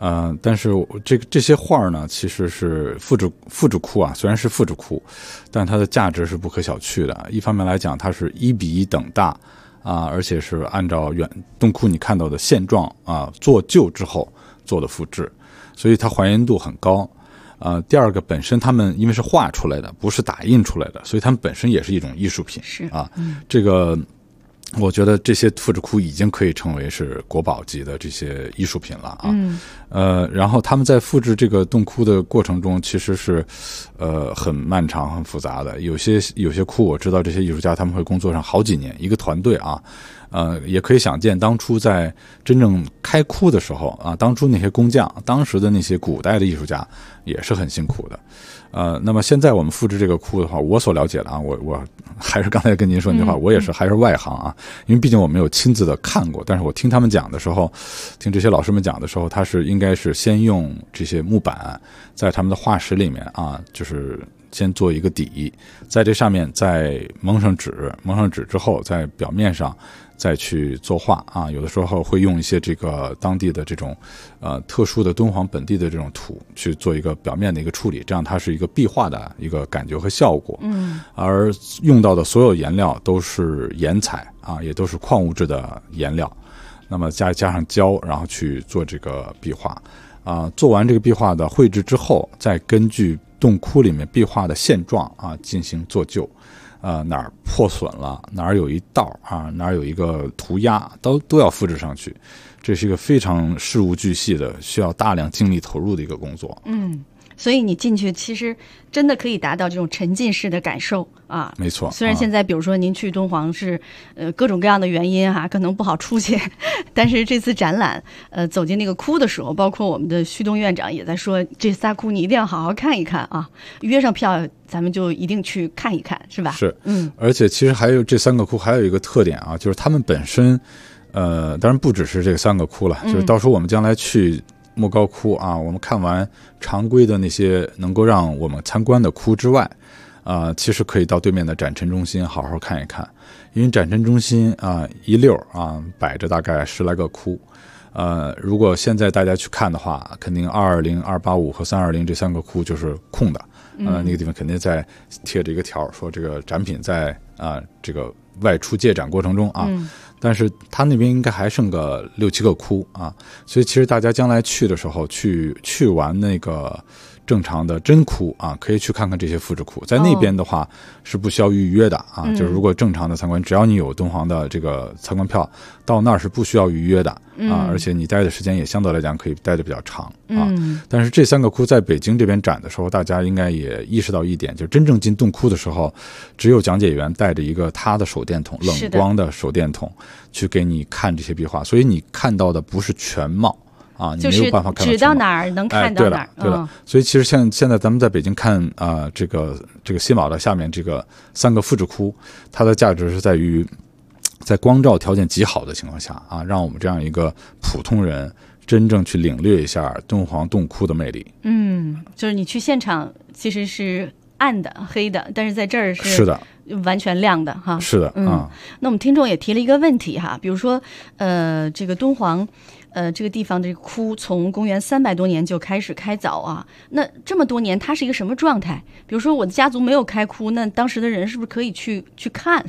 但是这些画呢，其实是复制窟啊，虽然是复制窟，但它的价值是不可小觑的。一方面来讲，它是1:1等大啊，而且是按照洞窟你看到的现状啊做旧之后做的复制，所以它还原度很高。第二个，本身他们因为是画出来的，不是打印出来的，所以他们本身也是一种艺术品。 是啊，这个我觉得这些复制窟已经可以称为是国宝级的这些艺术品了啊。然后他们在复制这个洞窟的过程中，其实是很漫长、很复杂的。有些窟我知道，这些艺术家他们会工作上好几年，一个团队啊。也可以想见，当初在真正开窟的时候啊，当初那些工匠，当时的那些古代的艺术家也是很辛苦的。那么现在我们复制这个窟的话，我所了解的啊，我还是刚才跟您说那句话，我也是还是外行啊，因为毕竟我没有亲自的看过，但是我听他们讲的时候，听这些老师们讲的时候，他是应该是先用这些木板在他们的画室里面啊，就是先做一个底，在这上面再蒙上纸之后，在表面上再去作画啊，有的时候会用一些这个当地的这种特殊的敦煌本地的这种土去做一个表面的一个处理，这样它是一个壁画的一个感觉和效果。而用到的所有颜料都是岩彩啊，也都是矿物质的颜料，那么加上胶，然后去做这个壁画啊。做完这个壁画的绘制之后，再根据洞窟里面壁画的现状啊进行做旧。哪儿破损了，哪儿有一道啊，哪儿有一个涂鸦，都要复制上去。这是一个非常事无巨细的，需要大量精力投入的一个工作。 所以你进去其实真的可以达到这种沉浸式的感受啊。 没错。 虽然现在比如说您去敦煌是各种各样的原因可能不好出去，但是这次展览走进那个窟的时候，包括我们的旭东院长也在说，这仨窟你一定要好好看一看啊，约上票咱们就一定去看一看，是吧？ 是。而且其实还有这3个窟还有一个特点啊，就是他们本身当然不只是这3个窟了，就是到时候我们将来去莫高窟啊，我们看完常规的那些能够让我们参观的窟之外，其实可以到对面的展陈中心好好看一看，因为展陈中心一溜摆着大概10来个窟，如果现在大家去看的话，肯定220、285和320这3个窟就是空的，那个地方肯定在贴着一个条说这个展品在这个外出借展过程中啊。但是他那边应该还剩个6、7个窟啊，所以其实大家将来去的时候，去完那个正常的真窟啊，可以去看看这些复制窟。在那边的话是不需要预约的啊，就是如果正常的参观，只要你有敦煌的这个参观票，到那儿是不需要预约的啊，而且你待的时间也相对来讲可以待得比较长啊。但是这3个窟在北京这边展的时候，大家应该也意识到一点，就是真正进洞窟的时候，只有讲解员带着一个他的手电筒，冷光的手电筒去给你看这些壁画，所以你看到的不是全貌啊，你没有办法看到全貌， 指到哪儿能看到哪儿。 对了，所以其实现在咱们在北京看这个新宝的下面这个3个复制窟，它的价值是在于在光照条件极好的情况下啊，让我们这样一个普通人真正去领略一下敦煌洞窟的魅力。 就是你去现场其实是暗的黑的，但是在这儿是的完全亮的哈。 是的。 那我们听众也提了一个问题哈，比如说这个敦煌这个地方这个窟从公元300多年就开始开凿啊，那这么多年它是一个什么状态？比如说我的家族没有开窟，那当时的人是不是可以去看？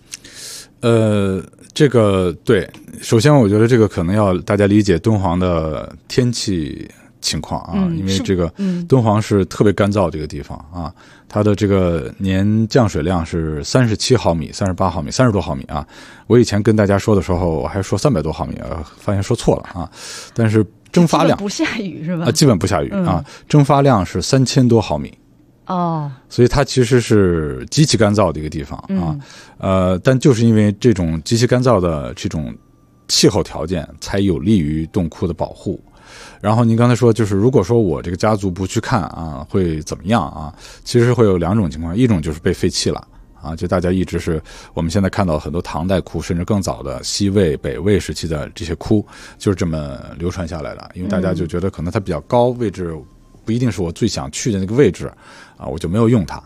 这个对，首先我觉得这个可能要大家理解敦煌的天气情况啊，因为这个敦煌是特别干燥这个地方啊，它的这个年降水量是37毫米、38毫米、30多毫米啊。我以前跟大家说的时候，我还说300多毫米，发现说错了啊。但是蒸发量不下雨是吧？ 基本不下雨啊，蒸发量是3000多毫米。所以它其实是极其干燥的一个地方啊。但就是因为这种极其干燥的这种气候条件，才有利于洞窟的保护。然后您刚才说，就是如果说我这个家族不去看啊，会怎么样啊？其实会有2种情况，一种就是被废弃了啊，就大家一直是我们现在看到很多唐代窟，甚至更早的西魏、北魏时期的这些窟，就是这么流传下来的。因为大家就觉得可能它比较高，位置不一定是我最想去的那个位置啊，我就没有用它。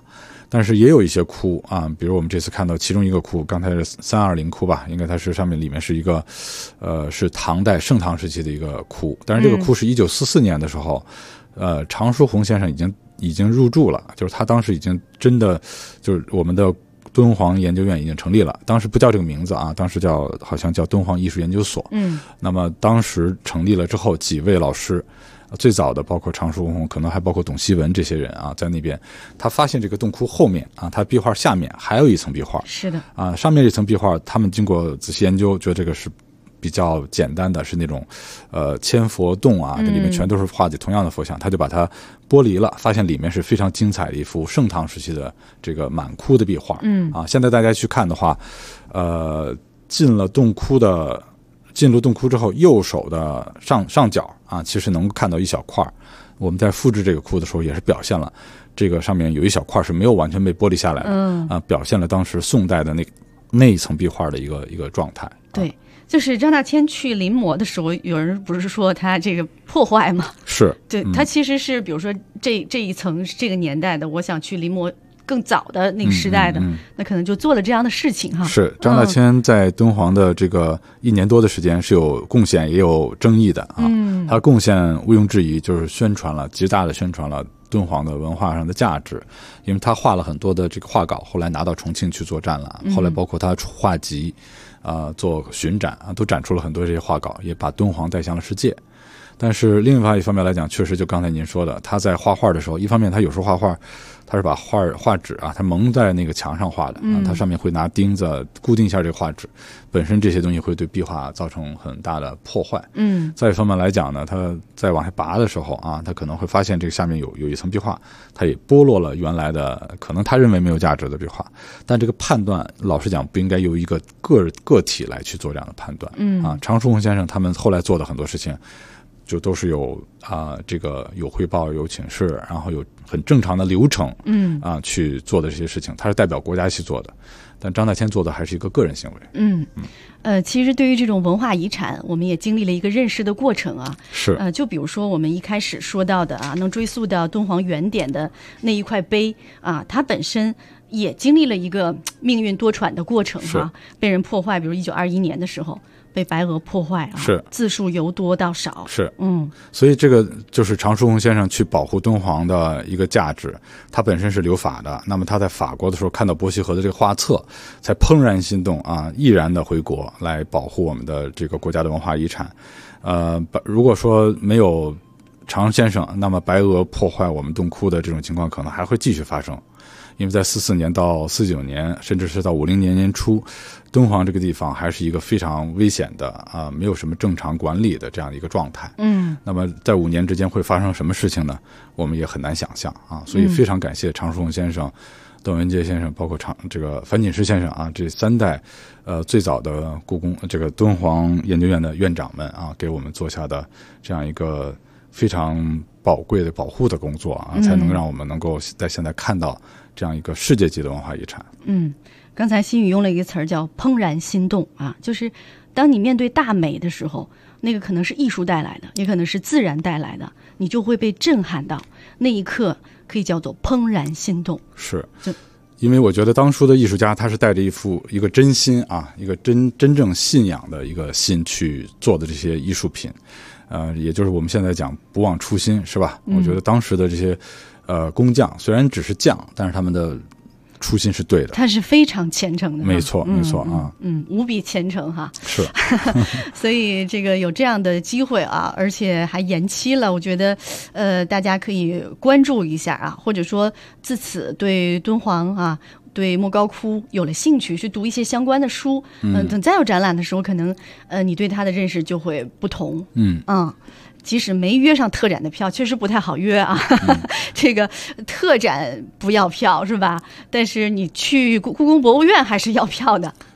但是也有一些窟啊，比如我们这次看到其中一个窟，刚才是320窟吧，应该它是上面里面是一个是唐代盛唐时期的一个窟，但是这个窟是1944年的时候，常书鸿先生已经入住了，就是他当时已经真的就是我们的敦煌研究院已经成立了，当时不叫这个名字啊，当时好像叫敦煌艺术研究所。那么当时成立了之后，几位老师，最早的包括常书鸿，可能还包括董希文这些人啊，在那边他发现这个洞窟后面啊，它壁画下面还有一层壁画。 是的啊，上面这层壁画他们经过仔细研究，觉得这个是比较简单的，是那种千佛洞啊，这里面全都是画的同样的佛像，他就把它剥离了，发现里面是非常精彩的一幅盛唐时期的这个满窟的壁画。现在大家去看的话，进入洞窟之后，右手的上角啊，其实能够看到一小块。我们在复制这个窟的时候，也是表现了这个上面有一小块是没有完全被剥离下来的，表现了当时宋代的那一层壁画的一个状态。 对。就是张大千去临摹的时候，有人不是说他这个破坏吗？ 是， 对，他其实是比如说这一层这个年代的，我想去临摹更早的那个时代的，那可能就做了这样的事情哈。 是张大千在敦煌的这个1年多的时间是有贡献也有争议的啊。他贡献毋庸置疑，就是极大的宣传了敦煌的文化上的价值，因为他画了很多的这个画稿，后来拿到重庆去做展览，后来包括他出画集。做巡展啊，都展出了很多这些画稿，也把敦煌带向了世界。但是另外一方面来讲，确实就刚才您说的，他在画画的时候，一方面他有时候画画，他是把画纸啊，他蒙在那个墙上画的啊，他上面会拿钉子固定一下这个画纸，本身这些东西会对壁画造成很大的破坏。再一方面来讲呢，他在往下拔的时候啊，他可能会发现这个下面有一层壁画，他也剥落了原来的可能他认为没有价值的壁画，但这个判断老实讲不应该由一个个体来去做这样的判断。常书鸿先生他们后来做的很多事情。就都是这个有汇报、有请示，然后有很正常的流程，去做的这些事情，他是代表国家去做的。但张大千做的还是一个个人行为。 其实对于这种文化遗产，我们也经历了一个认识的过程啊。 是。 就比如说我们一开始说到的啊，能追溯到敦煌原点的那一块碑啊，它本身也经历了一个命运多舛的过程哈，被人破坏，比如1921年的时候。被白俄破坏啊， 是字数由多到少， 是所以这个就是常书鸿先生去保护敦煌的一个价值。他本身是留法的，那么他在法国的时候看到伯希和的这个画册，才怦然心动啊，毅然的回国来保护我们的这个国家的文化遗产。如果说没有常先生，那么白俄破坏我们洞窟的这种情况可能还会继续发生。因为在44年到49年，甚至是到50年年初，敦煌这个地方还是一个非常危险的没有什么正常管理的这样的一个状态。那么在5年之间会发生什么事情呢？我们也很难想象啊。所以非常感谢常书鸿先生、邓文杰先生，包括这个樊锦诗先生啊，这3代最早的故宫这个敦煌研究院的院长们啊，给我们做下的这样一个非常宝贵的保护的工作啊，才能让我们能够在现在看到这样一个世界级的文化遗产。 刚才新宇用了一个词儿叫怦然心动啊，就是当你面对大美的时候，那个可能是艺术带来的，也可能是自然带来的，你就会被震撼到，那一刻可以叫做怦然心动。 是，因为我觉得当初的艺术家他是带着一个真心啊，一个真正信仰的一个心去做的这些艺术品。也就是我们现在讲不忘初心，是吧？我觉得当时的这些工匠虽然只是匠，但是他们的初心是对的， 他是非常虔诚的。 没错啊， 无比虔诚哈。 是。 所以这个有这样的机会啊，而且还延期了，我觉得大家可以关注一下啊，或者说自此对敦煌啊，对莫高窟有了兴趣，去读一些相关的书。等再有展览的时候，可能你对它的认识就会不同。即使没约上特展的票，确实不太好约啊。这个特展不要票是吧？但是你去故宫博物院还是要票的。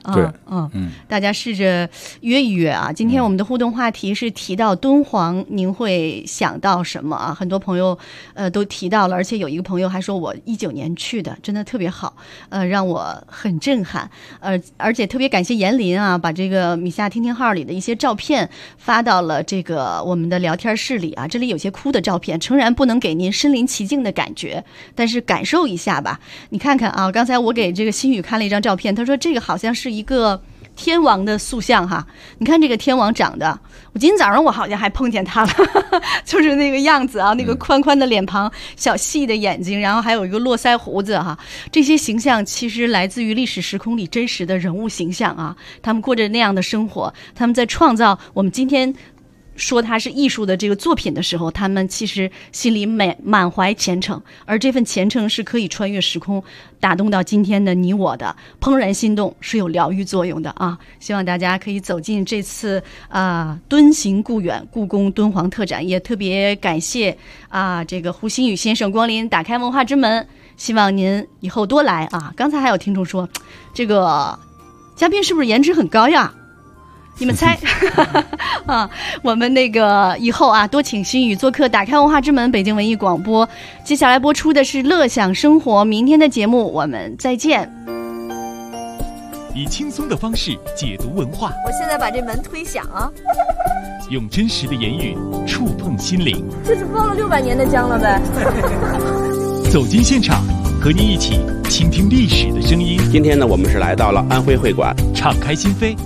对， 大家试着约一约啊。今天我们的互动话题是提到敦煌，您会想到什么啊？很多朋友都提到了，而且有一个朋友还说我19年去的，真的特别好，让我很震撼。而且特别感谢严林啊，把这个米夏听听号里的一些照片发到了这个我们的聊天室里啊。这里有些哭的照片，诚然不能给您身临其境的感觉，但是感受一下吧。你看看啊，刚才我给这个新宇看了一张照片，他说这个好像是一个天王的塑像哈，你看这个天王长得，我今天早上我好像还碰见他了，就是那个样子啊，那个宽宽的脸庞，小细的眼睛，然后还有一个络腮胡子哈，这些形象其实来自于历史时空里真实的人物形象啊，他们过着那样的生活，他们在创造我们今天说它是艺术的这个作品的时候，他们其实心里满怀虔诚，而这份虔诚是可以穿越时空打动到今天的你我的，怦然心动是有疗愈作用的啊！希望大家可以走进这次敦行故远故宫敦煌特展，也特别感谢这个胡新宇先生光临打开文化之门，希望您以后多来啊！刚才还有听众说，这个嘉宾是不是颜值很高呀？你们猜啊？我们那个以后啊，多请新宇做客打开文化之门北京文艺广播。接下来播出的是乐享生活，明天的节目我们再见。 以轻松的方式解读文化， 我现在把这门推响啊， 用真实的言语触碰心灵， 这是包了600年的姜了呗。 走进现场，和您一起倾听历史的声音。 今天呢，我们是来到了安徽会馆， 敞开心扉。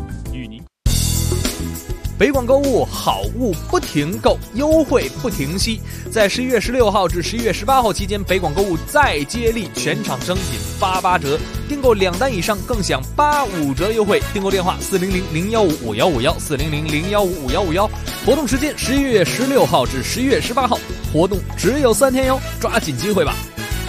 北广购物好物不停购，优惠不停息。在11月16号至11月18号期间，北广购物再接力，全场商品88折，订购2单以上更享85折优惠。订购电话400-015-5151，400-015-5151。活动时间11月16号至11月18号，活动只有3天哟，抓紧机会吧。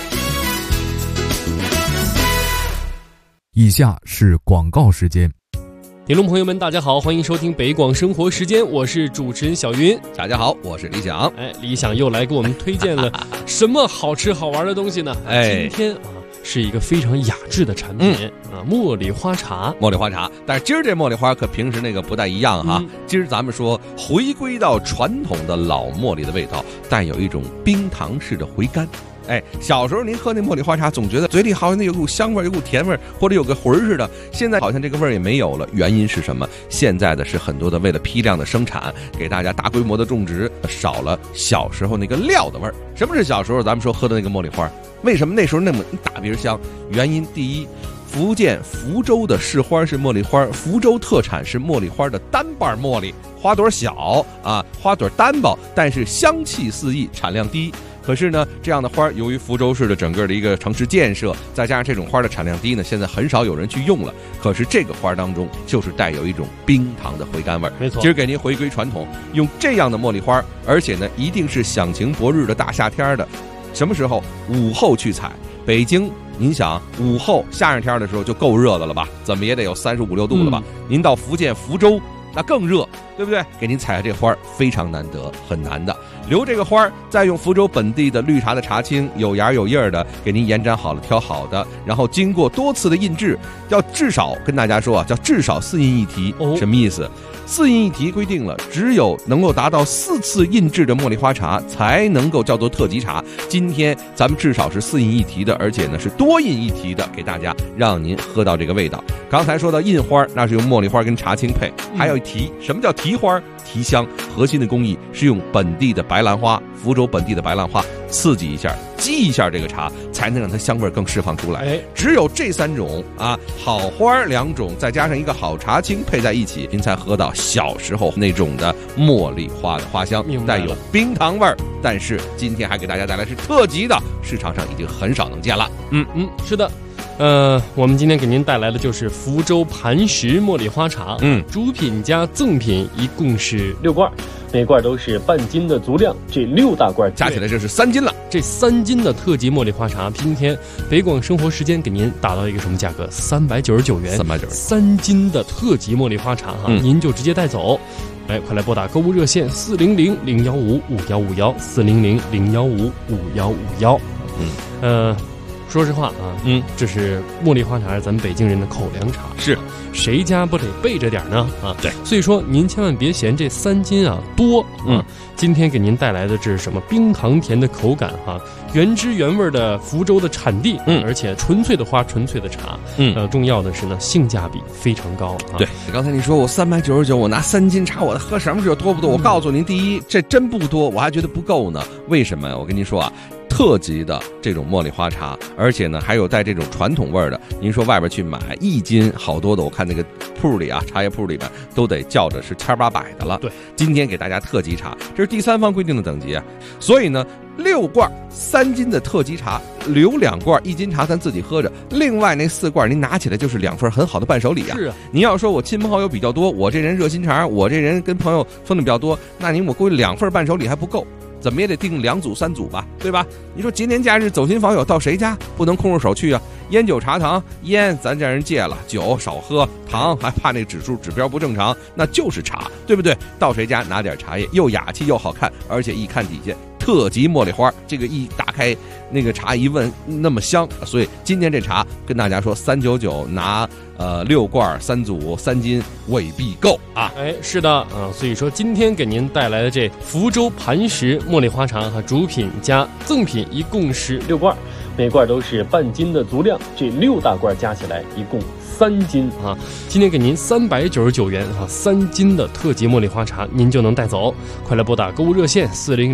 以下是广告时间。 听众朋友们大家好，欢迎收听北广生活时间，我是主持人小云。 大家好，我是李想。 李想又来给我们推荐了什么好吃好玩的东西呢？今天是一个非常雅致的产品茉莉花茶。 茉莉花茶，但是今儿这茉莉花可平时那个不太一样哈。今儿咱们说回归到传统的老茉莉的味道，带有一种冰糖式的回甘。小时候您喝那茉莉花茶，总觉得嘴里好像有股香味，有股甜味，或者有个魂似的。现在好像这个味儿也没有了，原因是什么？现在的是很多的为了批量的生产，给大家大规模的种植，少了小时候那个料的味儿。什么是小时候咱们说喝的那个茉莉花？为什么那时候那么大鼻香？原因第一，福建福州的市花是茉莉花，福州特产是茉莉花的单瓣茉莉，花朵小花朵单薄，但是香气四溢，产量低。可是呢，这样的花由于福州市的整个的一个城市建设，再加上这种花的产量低呢，现在很少有人去用了。可是这个花当中就是带有一种冰糖的回甘味， 没错。 今儿给您回归传统，用这样的茉莉花，而且呢，一定是响晴博日的大夏天的，什么时候？午后去采。北京，您想午后夏日天的时候就够热的了吧？怎么也得有35、6度了吧？您到福建福州，那更热，对不对？给您采这花非常难得，很难的。留这个花，再用福州本地的绿茶的茶青，有芽有叶的，给您延展好了，挑好的，然后经过多次的印制，要至少跟大家说叫至少4印一提。什么意思？4印一提规定了，只有能够达到4次印制的茉莉花茶才能够叫做特级茶。今天咱们至少是4印一提的，而且呢是多印一提的，给大家让您喝到这个味道。刚才说到印花，那是用茉莉花跟茶青配，还有提。什么叫提花？提香，核心的工艺是用本地的白兰花，福州本地的白兰花刺激一下，激一下这个茶，才能让它香味更释放出来。只有这3种好花2种，再加上一个好茶青配在一起，您才喝到小时候那种的茉莉花的花香，带有冰糖味儿。但是今天还给大家带来是特级的，市场上已经很少能见了。 是的。我们今天给您带来的就是福州磐石茉莉花茶，主品加赠品一共是6罐，每罐都是半斤的足量，这6大罐加起来这是3斤了。 这3斤的特级茉莉花茶，今天北广生活时间给您打到一个什么价格？399元，3斤的特级茉莉花茶您就直接带走。快来拨打购物热线400-015-5151，400-015-5151。说实话这是茉莉花茶，是咱们北京人的口粮茶。 是， 谁家不得备着点呢？ 对， 所以说您千万别嫌这3斤多今天给您带来的这是什么？冰糖甜的口感原汁原味的福州的产地，而且纯粹的花，纯粹的茶，重要的是呢，性价比非常高。 对，刚才你说我399，我拿3斤茶，我喝什么酒多不多？我告诉您，第一，这真不多，我还觉得不够呢。为什么呀？我跟您说特级的这种茉莉花茶，而且呢还有带这种传统味的。您说外边去买1斤，好多的，我看那个铺里茶叶铺里面都得叫着是1800的了。 对， 今天给大家特级茶，这是第3方规定的等级所以呢，6罐3斤的特级茶，留2罐1斤茶咱自己喝着，另外那4罐您拿起来就是2份很好的伴手礼是您要说我亲朋好友比较多，我这人热心肠，我这人跟朋友分的比较多，那我估计2份伴手礼还不够。怎么也得订2组3组吧，对吧？你说节年假日走亲访友到谁家不能空着手去烟酒茶糖，烟咱这人戒了，酒少喝，糖还怕那指标不正常，那就是茶，对不对？到谁家拿点茶叶，又雅气又好看，而且一看底下特级茉莉花，这个一打开那个茶一闻那么香，所以今天这茶跟大家说399拿6罐3组3斤未必够是的所以说今天给您带来的这福州磐石茉莉花茶主品加赠品一共是6罐，每罐都是半斤的足量，这6大罐加起来一共3斤今天给您399元3斤的特级茉莉花茶，您就能带走。快来拨打购物热线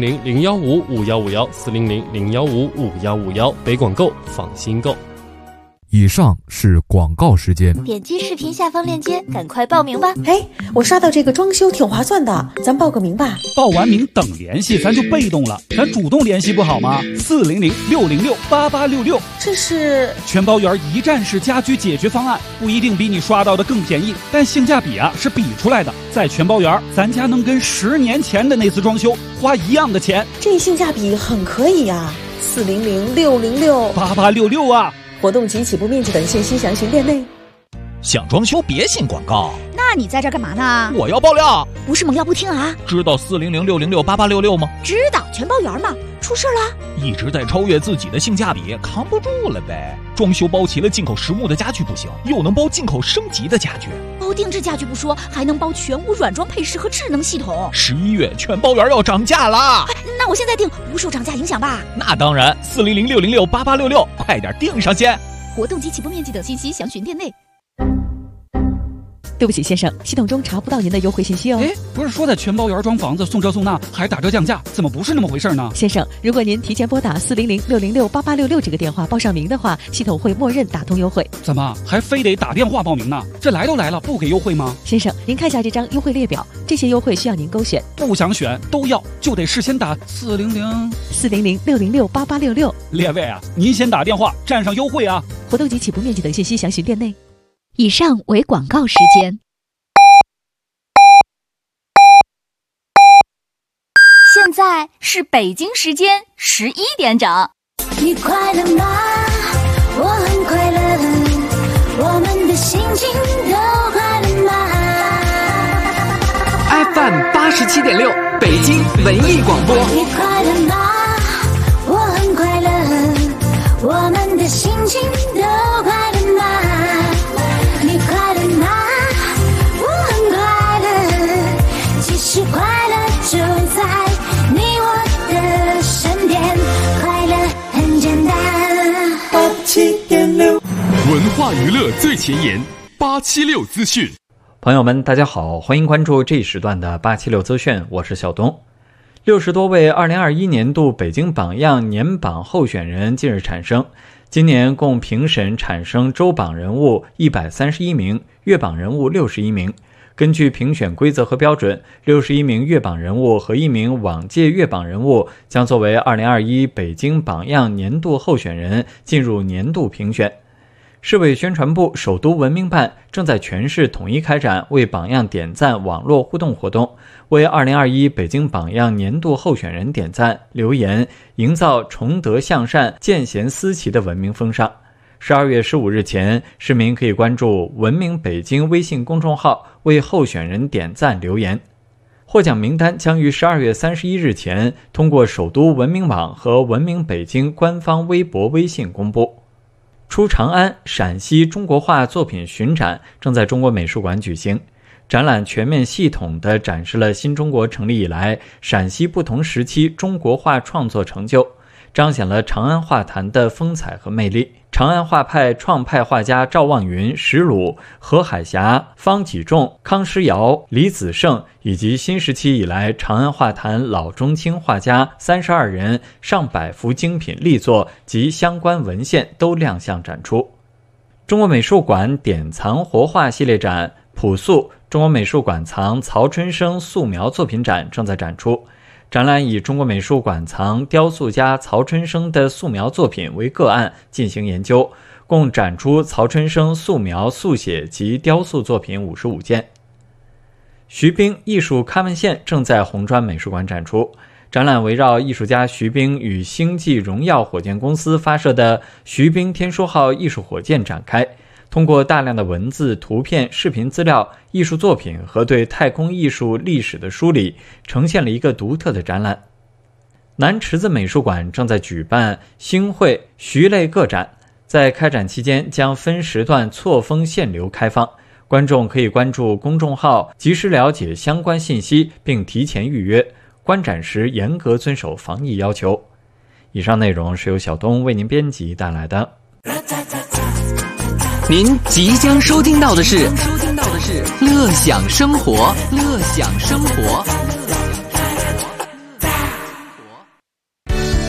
400-015-5151，400-015-5151，北广购，放心购。 以上是广告时间。 点击视频下方链接，赶快报名吧！ 我刷到这个装修挺划算的，咱报个名吧。 报完名等联系，咱就被动了，咱主动联系不好吗？400-606-8866， 这是全包圆一站式家居解决方案，不一定比你刷到的更便宜，但性价比是比出来的。在全包圆，咱家能跟10年前的那次装修花一样的钱， 这性价比很可以 400-606-8866 活动及起步面积等信息详询店内。 想装修别信广告， 那你在这干嘛呢？ 我要爆料， 不是猛料不听啊！ 知道400-606-8866吗？ 知道，全包圆嘛。出事了？ 一直在超越自己的性价比，扛不住了呗。装修包齐了进口实木的家具不行，又能包进口升级的家具， 包定制家具不说，还能包全屋软装配饰和智能系统。 11月全包圆要涨价啦！ 那我现在订不受涨价影响吧？ 那当然，400-606-8866，快点订上先。 活动及起步面积等信息详询店内。 对不起先生，系统中查不到您的优惠信息哦。 不是说在全包圆装房子送这送那还打折降价，怎么不是那么回事呢？ 先生，如果您提前拨打400-606-8866这个电话报上名的话，系统会默认打通优惠。 怎么还非得打电话报名呢？这来都来了，不给优惠吗？ 先生，您看一下这张优惠列表，这些优惠需要您勾选。 不想选都要，就得事先打 400-606-8866。 列位您先打电话占上优惠啊！ 活动及起步面积等信息详询店内。 以上为广告时间。现在是北京时间11点整。 你快乐吗？我很快乐，我们的心情都快乐吗 ？FM 87.6，北京文艺广播。 你快乐吗？我很快乐，我们的心情都快乐吗？你快乐吗？我很快乐，其实快乐就在你我的身边，快乐很简单。87.6， 文化娱乐最前沿，876资讯。 朋友们，大家好，欢迎关注这一时段的876资讯，我是小东。60多位2021年度北京榜样年榜候选人近日产生。今年共评审产生周榜人物131名，月榜人物61名。根据评选规则和标准，61名月榜人物和1名往届月榜人物将作为2021北京榜样年度候选人进入年度评选。市委宣传部、首都文明办正在全市统一开展为榜样点赞网络互动活动，为2021北京榜样年度候选人点赞留言，营造崇德向善、见贤思齐的文明风尚。12月15日前，市民可以关注文明北京微信公众号为候选人点赞留言。获奖名单将于12月31日前通过首都文明网和文明北京官方微博微信公布。 出长安陕西中国画作品巡展正在中国美术馆举行。展览全面系统地展示了新中国成立以来陕西不同时期中国画创作成就，彰显了长安画坛的风采和魅力。长安画派创派画家赵望云、石鲁、何海霞、方济仲、康师尧、李子胜以及新时期以来长安画坛老中青画家32人上百幅精品力作及相关文献都亮相展出。中国美术馆典藏活画系列展朴素中国美术馆藏曹春生素描作品展正在展出。展览以中国美术馆藏雕塑家曹春生的素描作品为个案进行研究，共展出曹春生素描、速写及雕塑作品55件。徐冰艺术刊文献正在红砖美术馆展出，展览围绕艺术家徐冰与星际荣耀火箭公司发射的徐冰天书号艺术火箭展开，通过大量的文字、图片、视频资料、艺术作品和对太空艺术历史的梳理，呈现了一个独特的展览。南池子美术馆正在举办星汇、徐类个展，在开展期间将分时段错峰限流开放，观众可以关注公众号，及时了解相关信息并提前预约，观展时严格遵守防疫要求。以上内容是由小东为您编辑带来的。 您即将收听到的是乐享生活，乐享生活。